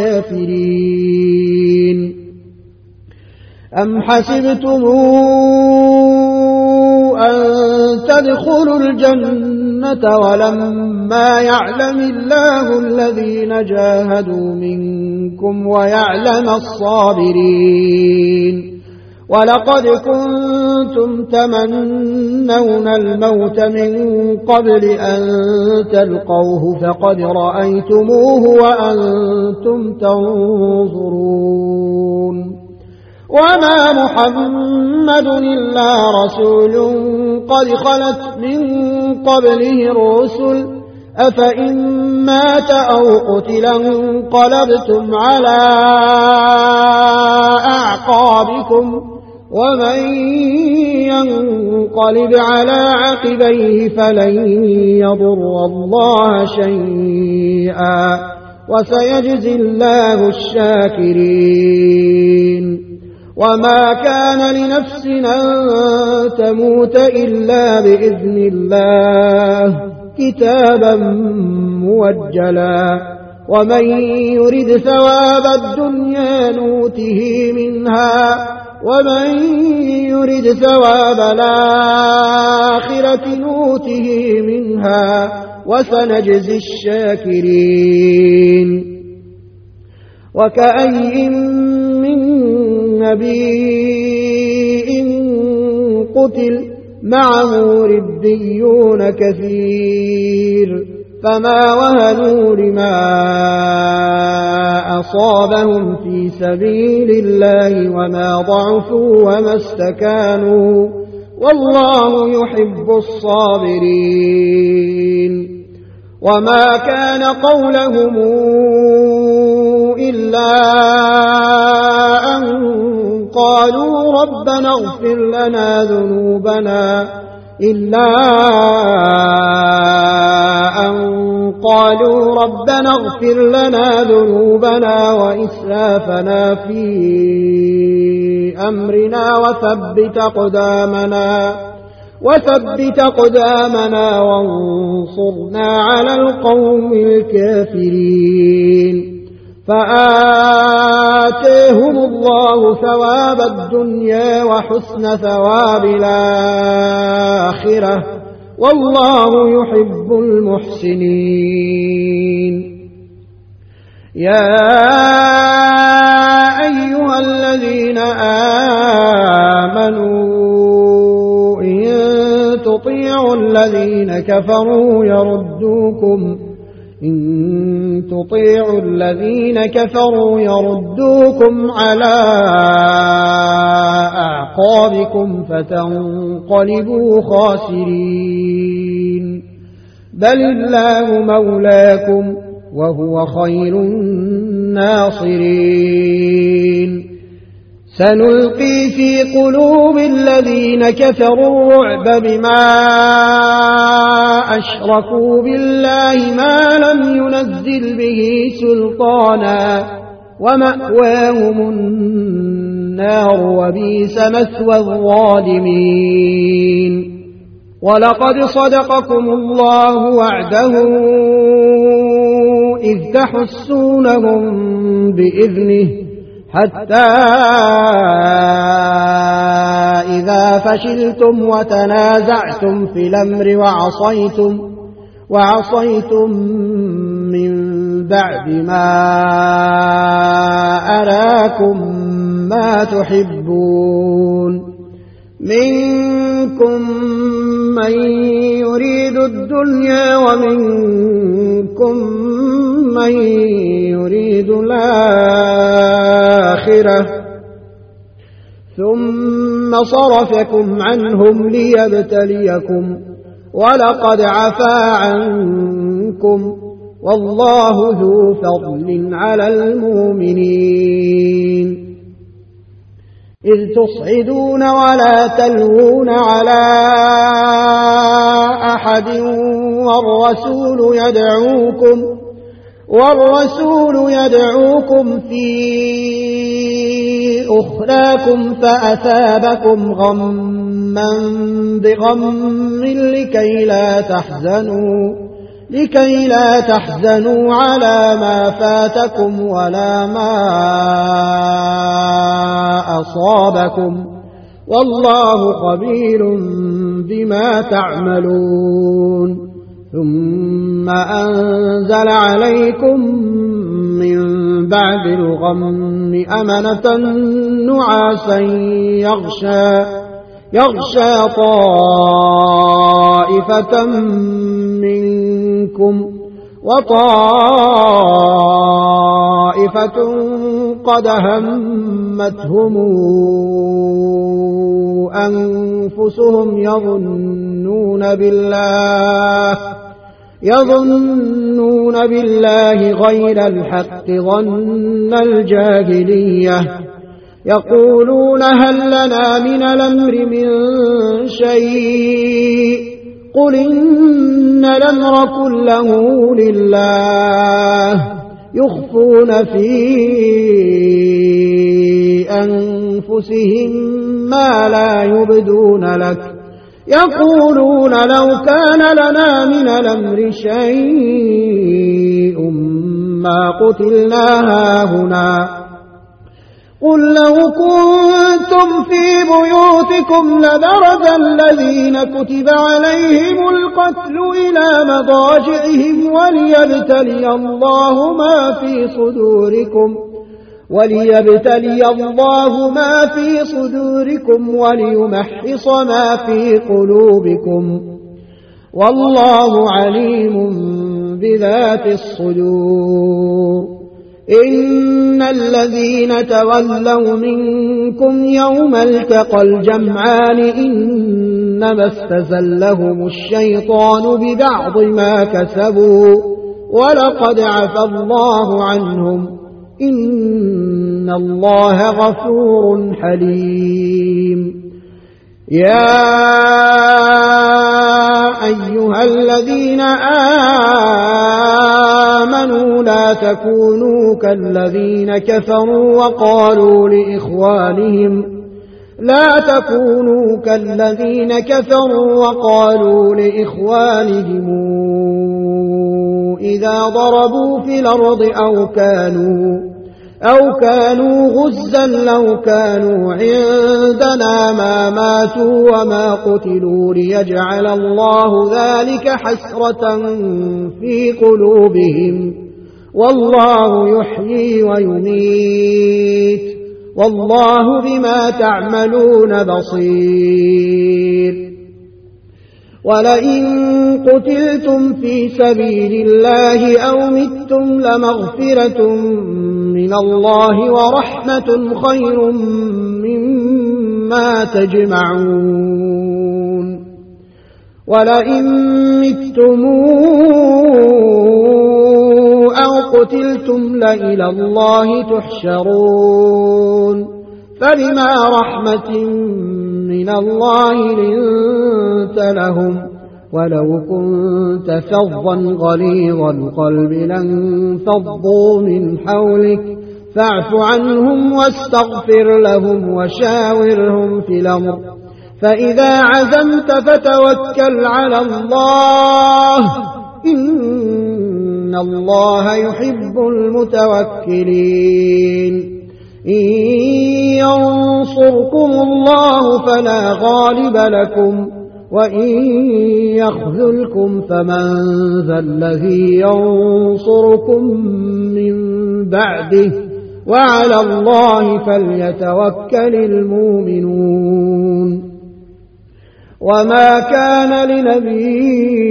الكافرين أم حسبتم أن تدخلوا الجنة ولما يعلم الله الذين جاهدوا منكم ويعلم الصابرين ولقد كنتم تمنون الموت من قبل أن تلقوه فقد رأيتموه وأنتم تنظرون وما محمد إلا رسول قد خلت من قبله الرسل أفإن مات أو قتل انقلبتم على أعقابكم ومن ينقلب على عقبيه فلن يضر الله شيئا وسيجزي الله الشاكرين وما كان لنفس أن تموت إلا بإذن الله كتابا موجلا ومن يرد ثواب الدنيا نوته منها ومن يرد ثواب الآخرة نوته منها وسنجزي الشاكرين وكأي من نبي قتل معه ربيون كثير فما وهنوا لما أصابهم في سبيل الله وما ضعفوا وما استكانوا والله يحب الصابرين وما كان قولهم إلا أن قالوا ربنا اغفر لنا ذنوبنا إلا أن قالوا ربنا اغفر لنا ذنوبنا وإسرافنا في أمرنا وثبت أقدامنا وثبت أقدامنا وانصرنا على القوم الكافرين فآتيهم الله ثواب الدنيا وحسن ثواب الآخرة والله يحب المحسنين يا أيها الذين آمنوا إن تطيعوا الذين كفروا يردوكم إن تطيعوا الذين كفروا يردوكم على أعقابكم فتنقلبوا خاسرين بل الله مولاكم وهو خير الناصرين سنلقي في قلوب الذين كفروا الرعب بما أشركوا بالله ما لم ينزل به سلطانا ومأواهم النار وبئس مثوى الظالمين ولقد صدقكم الله وعده إذ تحسونهم بإذنه حتى إذا فشلتم وتنازعتم في الأمر وعصيتم وعصيتم من بعد ما أراكم ما تحبون منكم من يريد الدنيا ومنكم من يريد الآخرة ثم صرفكم عنهم ليبتليكم ولقد عفا عنكم والله ذو فضل على المؤمنين إذ تصعدون ولا تلوون على أحد والرسول يدعوكم والرسول يدعوكم في أخراكم فأثابكم غما بغم لكي لا تحزنوا لكي لا تحزنوا على ما فاتكم ولا ما أصابكم والله خبير بما تعملون ثم أنزل عليكم من بعد الغم أمنة نعاسا يغشى يغشى طائفة منكم وطائفة قد همتهم أنفسهم يظنون بالله يظنون بالله غير الحق ظن الجاهلية يقولون هل لنا من الأمر من شيء قل إن الأمر كله لله يخفون في أنفسهم ما لا يبدون لك يقولون لو كان لنا من الأمر شيء ما قتلنا هاهنا قل لو كنتم في بيوتكم لبرز الذين كتب عليهم القتل إلى مضاجعهم وليبتلي الله ما في صدوركم وليبتلي الله ما في صدوركم وليمحص ما في قلوبكم والله عليم بذات الصدور إن الذين تولوا منكم يوم التقى الجمعان إنما استزلهم الشيطان ببعض ما كسبوا ولقد عفى الله عنهم إن الله غفور حليم يا أيها الذين آمنوا لا تكونوا كالذين كفروا وقالوا لإخوانهم لا تكونوا كالذين كفروا وقالوا لإخوانهم إذا ضربوا في الأرض أو كانوا أو كانوا غزا لو كانوا عندنا ما ماتوا وما قتلوا ليجعل الله ذلك حسرة في قلوبهم والله يحيي ويميت والله بما تعملون بصير ولئن قتلتم في سبيل الله أو متم لمغفرة من الله ورحمة خير مما تجمعون ولئن متم أو قتلتم لإلى الله تحشرون فبما رحمة من الله لنت لهم ولو كنت فظا غليظ القلب لانفضوا من حولك فاعف عنهم واستغفر لهم وشاورهم في الأمر فإذا عزمت فتوكل على الله إن الله يحب المتوكلين إن ينصركم الله فلا غالب لكم وإن يخذلكم فمن ذا الذي ينصركم من بعده وعلى الله فليتوكل المؤمنون وما كان لنبي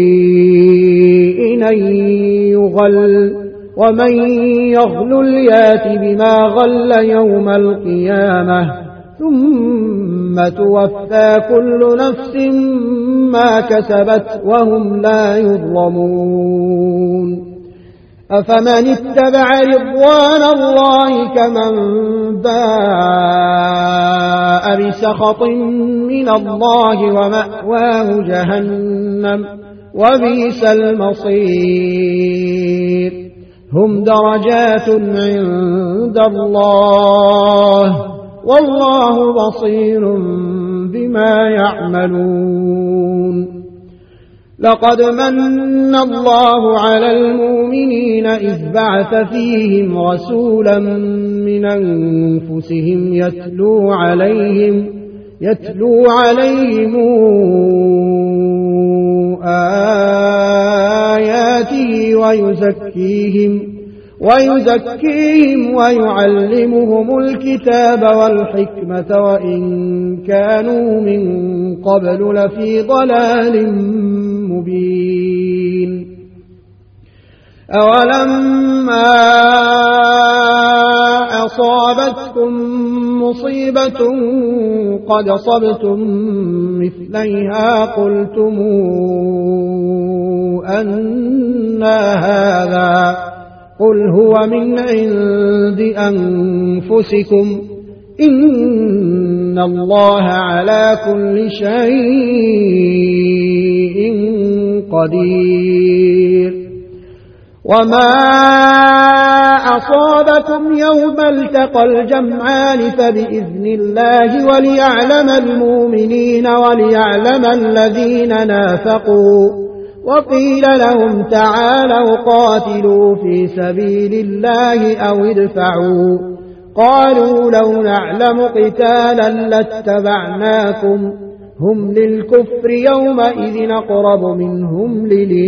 أن يغل ومن يغلل يات بما غل يوم القيامة ثم توفى كل نفس ما كسبت وهم لا يظلمون أفمن اتبع رضوان الله كمن باء بسخط من الله ومأواه جهنم وبئس المصير هم درجات عند الله والله بصير بما يعملون لقد من الله على المؤمنين إذ بعث فيهم رسولا من أنفسهم يتلو عليهم يتلو عليهم آياته ويزكيهم ويزكيهم ويعلمهم الكتاب والحكمة وإن كانوا من قبل لفي ضلال مبين أولما أصابتكم مصيبة قد أصبتم مثليها قلتم أنى هذا قل هو من عند أنفسكم إن الله على كل شيء قدير. وما أصابكم يوم التقى الجمعان فبإذن الله وليعلم المؤمنين وليعلم الذين نافقوا. وقيل لهم تعالوا قاتلوا في سبيل الله أو ادفعوا. قالوا لو نعلم قتالا لاتبعناكم هم للكفر يومئذ أقرب منهم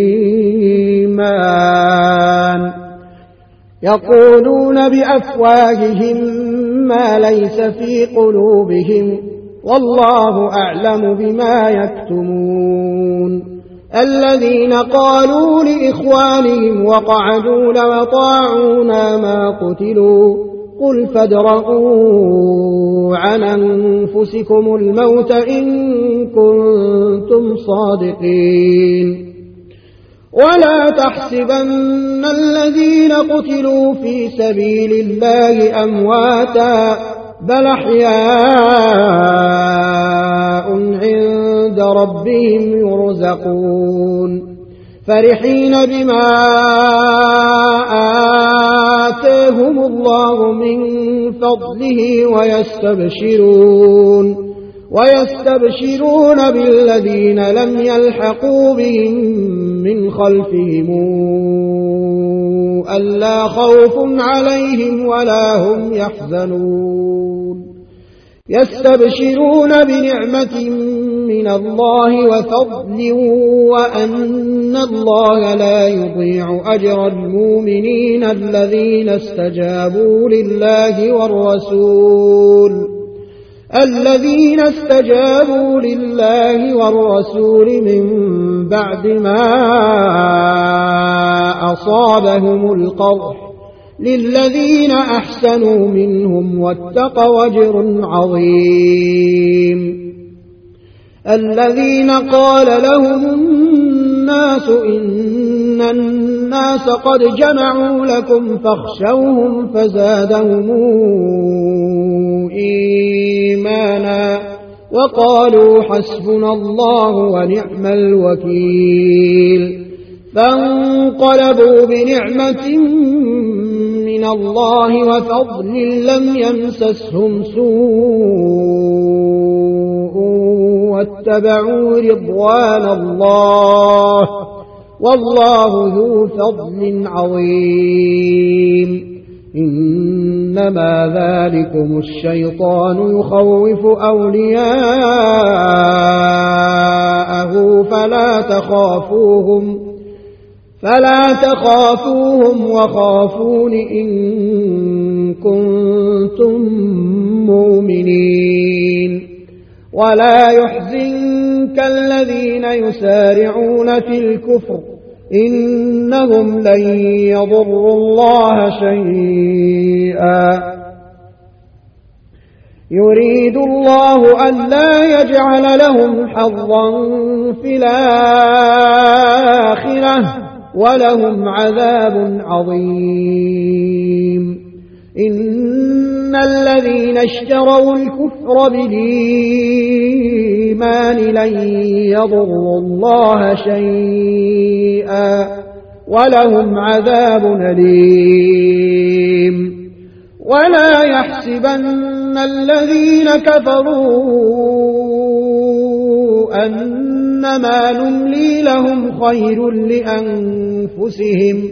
للإيمان يقولون بأفواههم ما ليس في قلوبهم والله أعلم بما يكتمون. الذين قالوا لإخوانهم وقعدوا لو طاعونا ما قتلوا قل فادرءوا عن أنفسكم الموت إن كنتم صادقين. ولا تحسبن الذين قتلوا في سبيل الله أمواتا بل أحياء عند ربهم يرزقون فرحين بما آتاهم الله من فضله ويستبشرون ويستبشرون بالذين لم يلحقوا بهم من خلفهم ألا خوف عليهم ولا هم يحزنون. يستبشرون بنعمة من الله وفضل وأن الله لا يضيع أجر المؤمنين الذين استجابوا لله والرسول الذين استجابوا لله والرسول من بعد ما أصابهم القرح للذين أحسنوا منهم واتقوا أجر عظيم. الذين قال لهم الناس إن الناس قد جمعوا لكم فاخشوهم فزادهم إيمانا وقالوا حسبنا الله ونعم الوكيل. فانقلبوا بنعمة من الله وفضل لم يمسسهم سوء واتبعوا رضوان الله والله ذو فضل عظيم. إنما ذلكم الشيطان يخوف أولياءه فلا تخافوهم فلا تخافوهم وخافون إن كنتم مؤمنين. ولا يحزنك الذين يسارعون في الكفر إنهم لن يضروا الله شيئا يريد الله ألا يجعل لهم حظا في الآخرة ولهم عذاب عظيم. إن الذين اشتروا الكفر بالإيمان لن يضروا الله شيئا ولهم عذاب أليم. ولا يحسبن الذين كفروا أنما نملي لهم خير لأنفسهم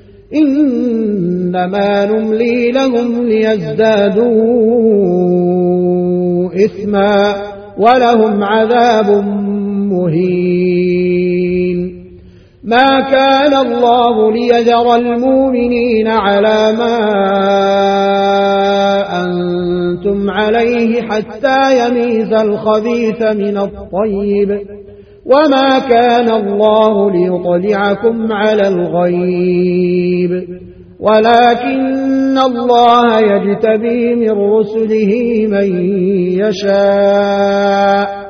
إنما نملي لهم ليزدادوا إثما ولهم عذاب مهين. ما كان الله ليذر المؤمنين على ما أنتم عليه حتى يميز الخبيث من الطيب وما كان الله ليطلعكم على الغيب ولكن الله يجتبي من رسله من يشاء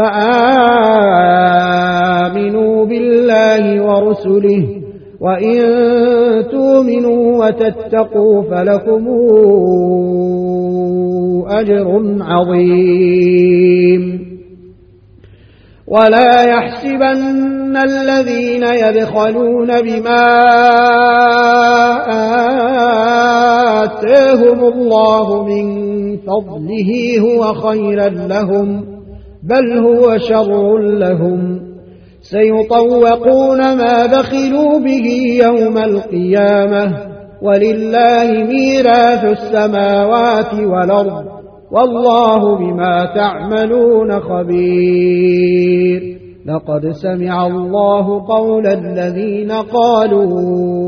فآمنوا بالله ورسله وإن تؤمنوا وتتقوا فلكم أجر عظيم. ولا يحسبن الذين يبخلون بما آتاهم الله من فضله هو خيرا لهم بل هو شر لهم سيطوقون ما بخلوا به يوم القيامة ولله ميراث السماوات والأرض والله بما تعملون خبير. لقد سمع الله قول الذين قالوا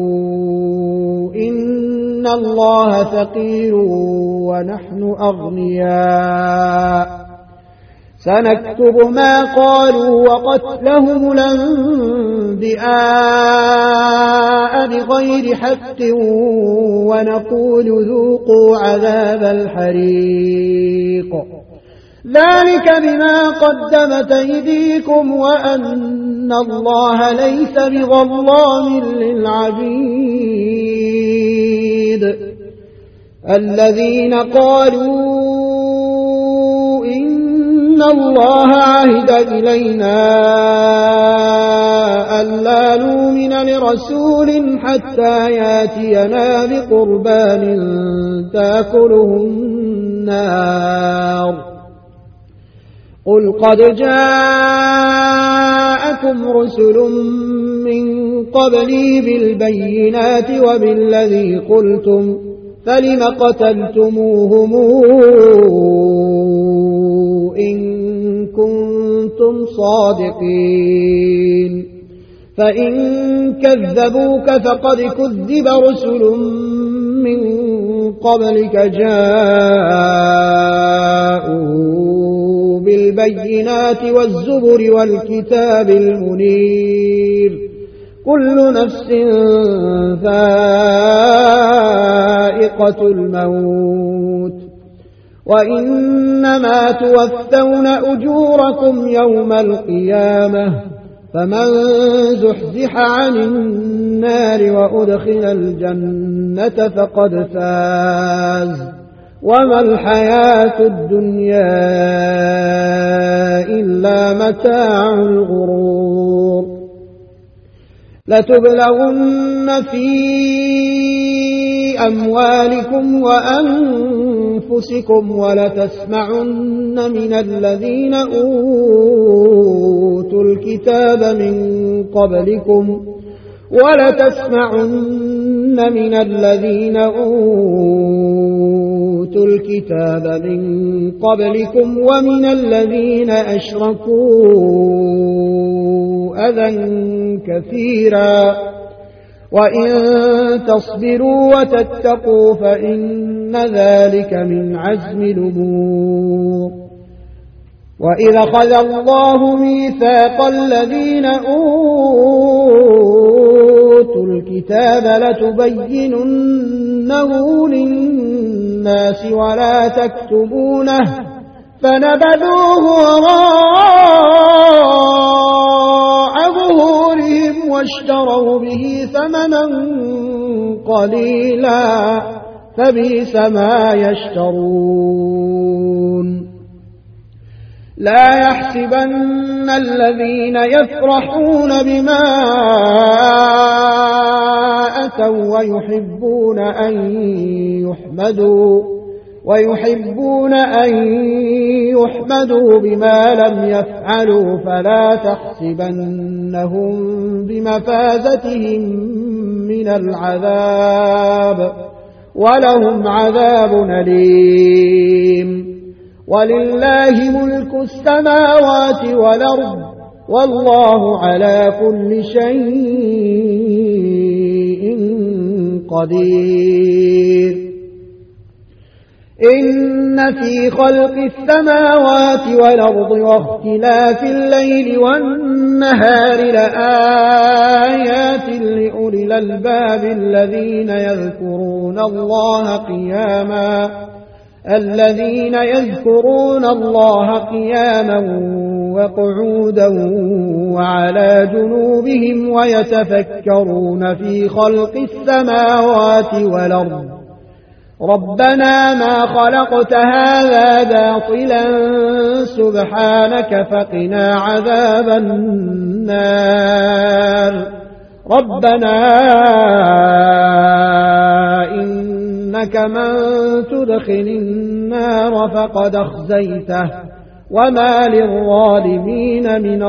إن الله فقير ونحن أغنياء سنكتب ما قالوا وقتلهم الأنبياء بغير حق ونقول ذوقوا عذاب الحريق ذلك بما قدمت أيديكم وأن الله ليس بظلام للعبيد. الذين قالوا إن الله عهد إلينا ألا نؤمن لرسول حتى ياتينا بقربان تأكله النار قل قد جاءكم رسل من قبلي بالبينات وبالذي قلتم فلم قتلتموهم إن كنتم صادقين فإن كذبوك فقد كذب رسل من قبلك جاءوا بالبينات والزبر والكتاب المنير كل نفس ذائقة الموت وإنما توفون أجوركم يوم القيامة فمن زحزح عن النار وأدخل الجنة فقد فاز وما الحياة الدنيا إلا متاع الغرور. لتبلغن في أموالكم وأنفسكم ولتسمعن من الذين أوتوا الكتاب من قبلكم ولتسمعن من الذين أوتوا الكتاب من قبلكم ومن الذين أشركوا أذى كثيرا وإن تصبروا وتتقوا فإن ذلك من عزم الأمور. وإذا أخذ الله ميثاق الذين أوتوا الكتاب لتبيننه للناس ولا تكتمونه فنبذوه وراء ظهورهم واشتروا به ثمنا قليلا فبئس ما يشترون. لا يحسبن الذين يفرحون بما أتوا ويحبون أن يحمدوا ويحبون أن يحمدوا بما لم يفعلوا فلا تحسبنهم بمفازتهم من العذاب ولهم عذاب أليم. ولله ملك السماوات والأرض والله على كل شيء قدير. إن في خلق السماوات والأرض واختلاف الليل والنهار لآيات لأولي الألباب الذين يذكرون الله قياما الذين يذكرون الله قياما وقعودا وعلى جنوبهم ويتفكرون في خلق السماوات والأرض ربنا ما خلقت هذا باطلا سبحانك فقنا عذاب النار ربنا إنك من تدخل النار فقد أخزيته وما للظالمين من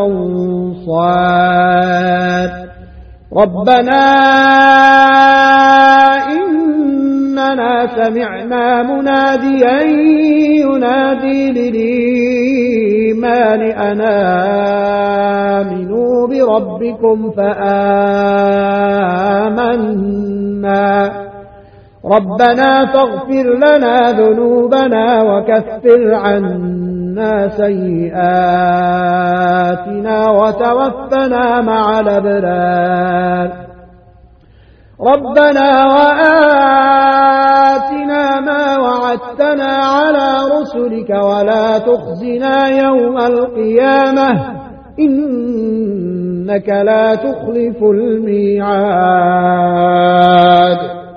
أنصار ربنا إننا سمعنا مناديا ينادي للإيمان أن آمنوا بربكم فآمنا ربنا فاغفر لنا ذنوبنا وكفر عنا سيئاتنا وتوفنا مع الأبرار ربنا وآتنا ما وعدتنا على رسلك ولا تخزنا يوم القيامة إنك لا تخلف الميعاد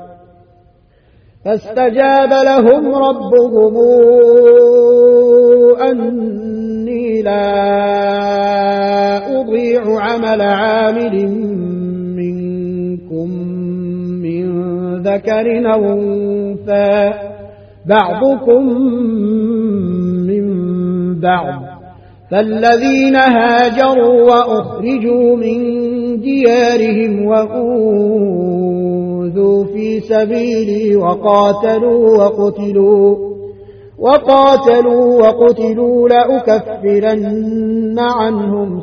فاستجاب لهم ربهم أني لا أضيع عمل عامل منكم من ذكر أو أنثى بعضكم من بعض فالذين هاجروا وأخرجوا من ديارهم وأوذوا في سبيلي وقاتلوا وقتلوا وقاتلوا وقتلوا لأكفرن عنهم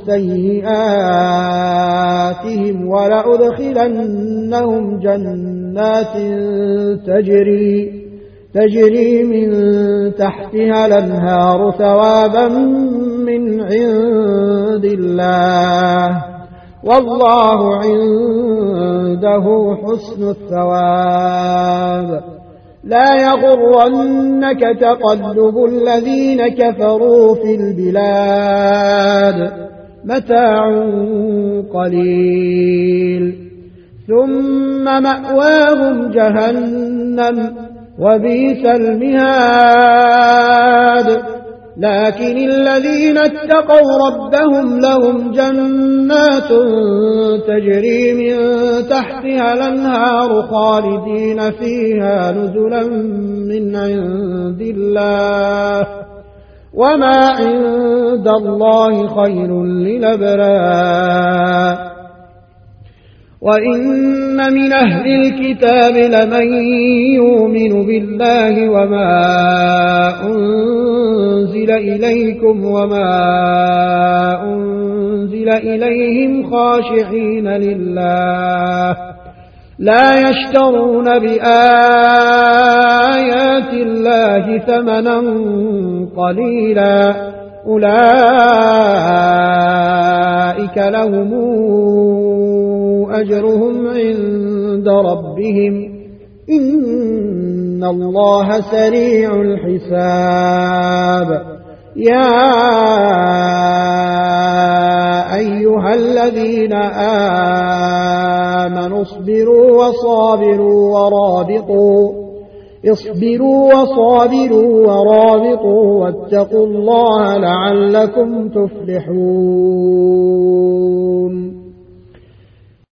سيئاتهم ولأدخلنهم جنات تجري تجري من تحتها الأنهار ثوابا من عند الله والله عنده حسن الثواب لا يغرنك تقلب الذين كفروا في البلاد متاع قليل ثم مأواهم جهنم وبئس المهاد لكن الذين اتقوا ربهم لهم جنات تجري من تحتها الأنهار خالدين فيها نزلا من عند الله وما عند الله خير للأبرار وإن من أهل الكتاب لمن يؤمن بالله وما أنزل إليكم وما أنزل إليهم خاشعين لله لا يشترون بآيات الله ثمنا قليلا أولئك لهم أجرهم عند ربهم إن الله سريع الحساب يا أيها الذين آمنوا اصبروا وصابروا ورابطوا اصبروا وصابروا ورابطوا واتقوا الله لعلكم تفلحون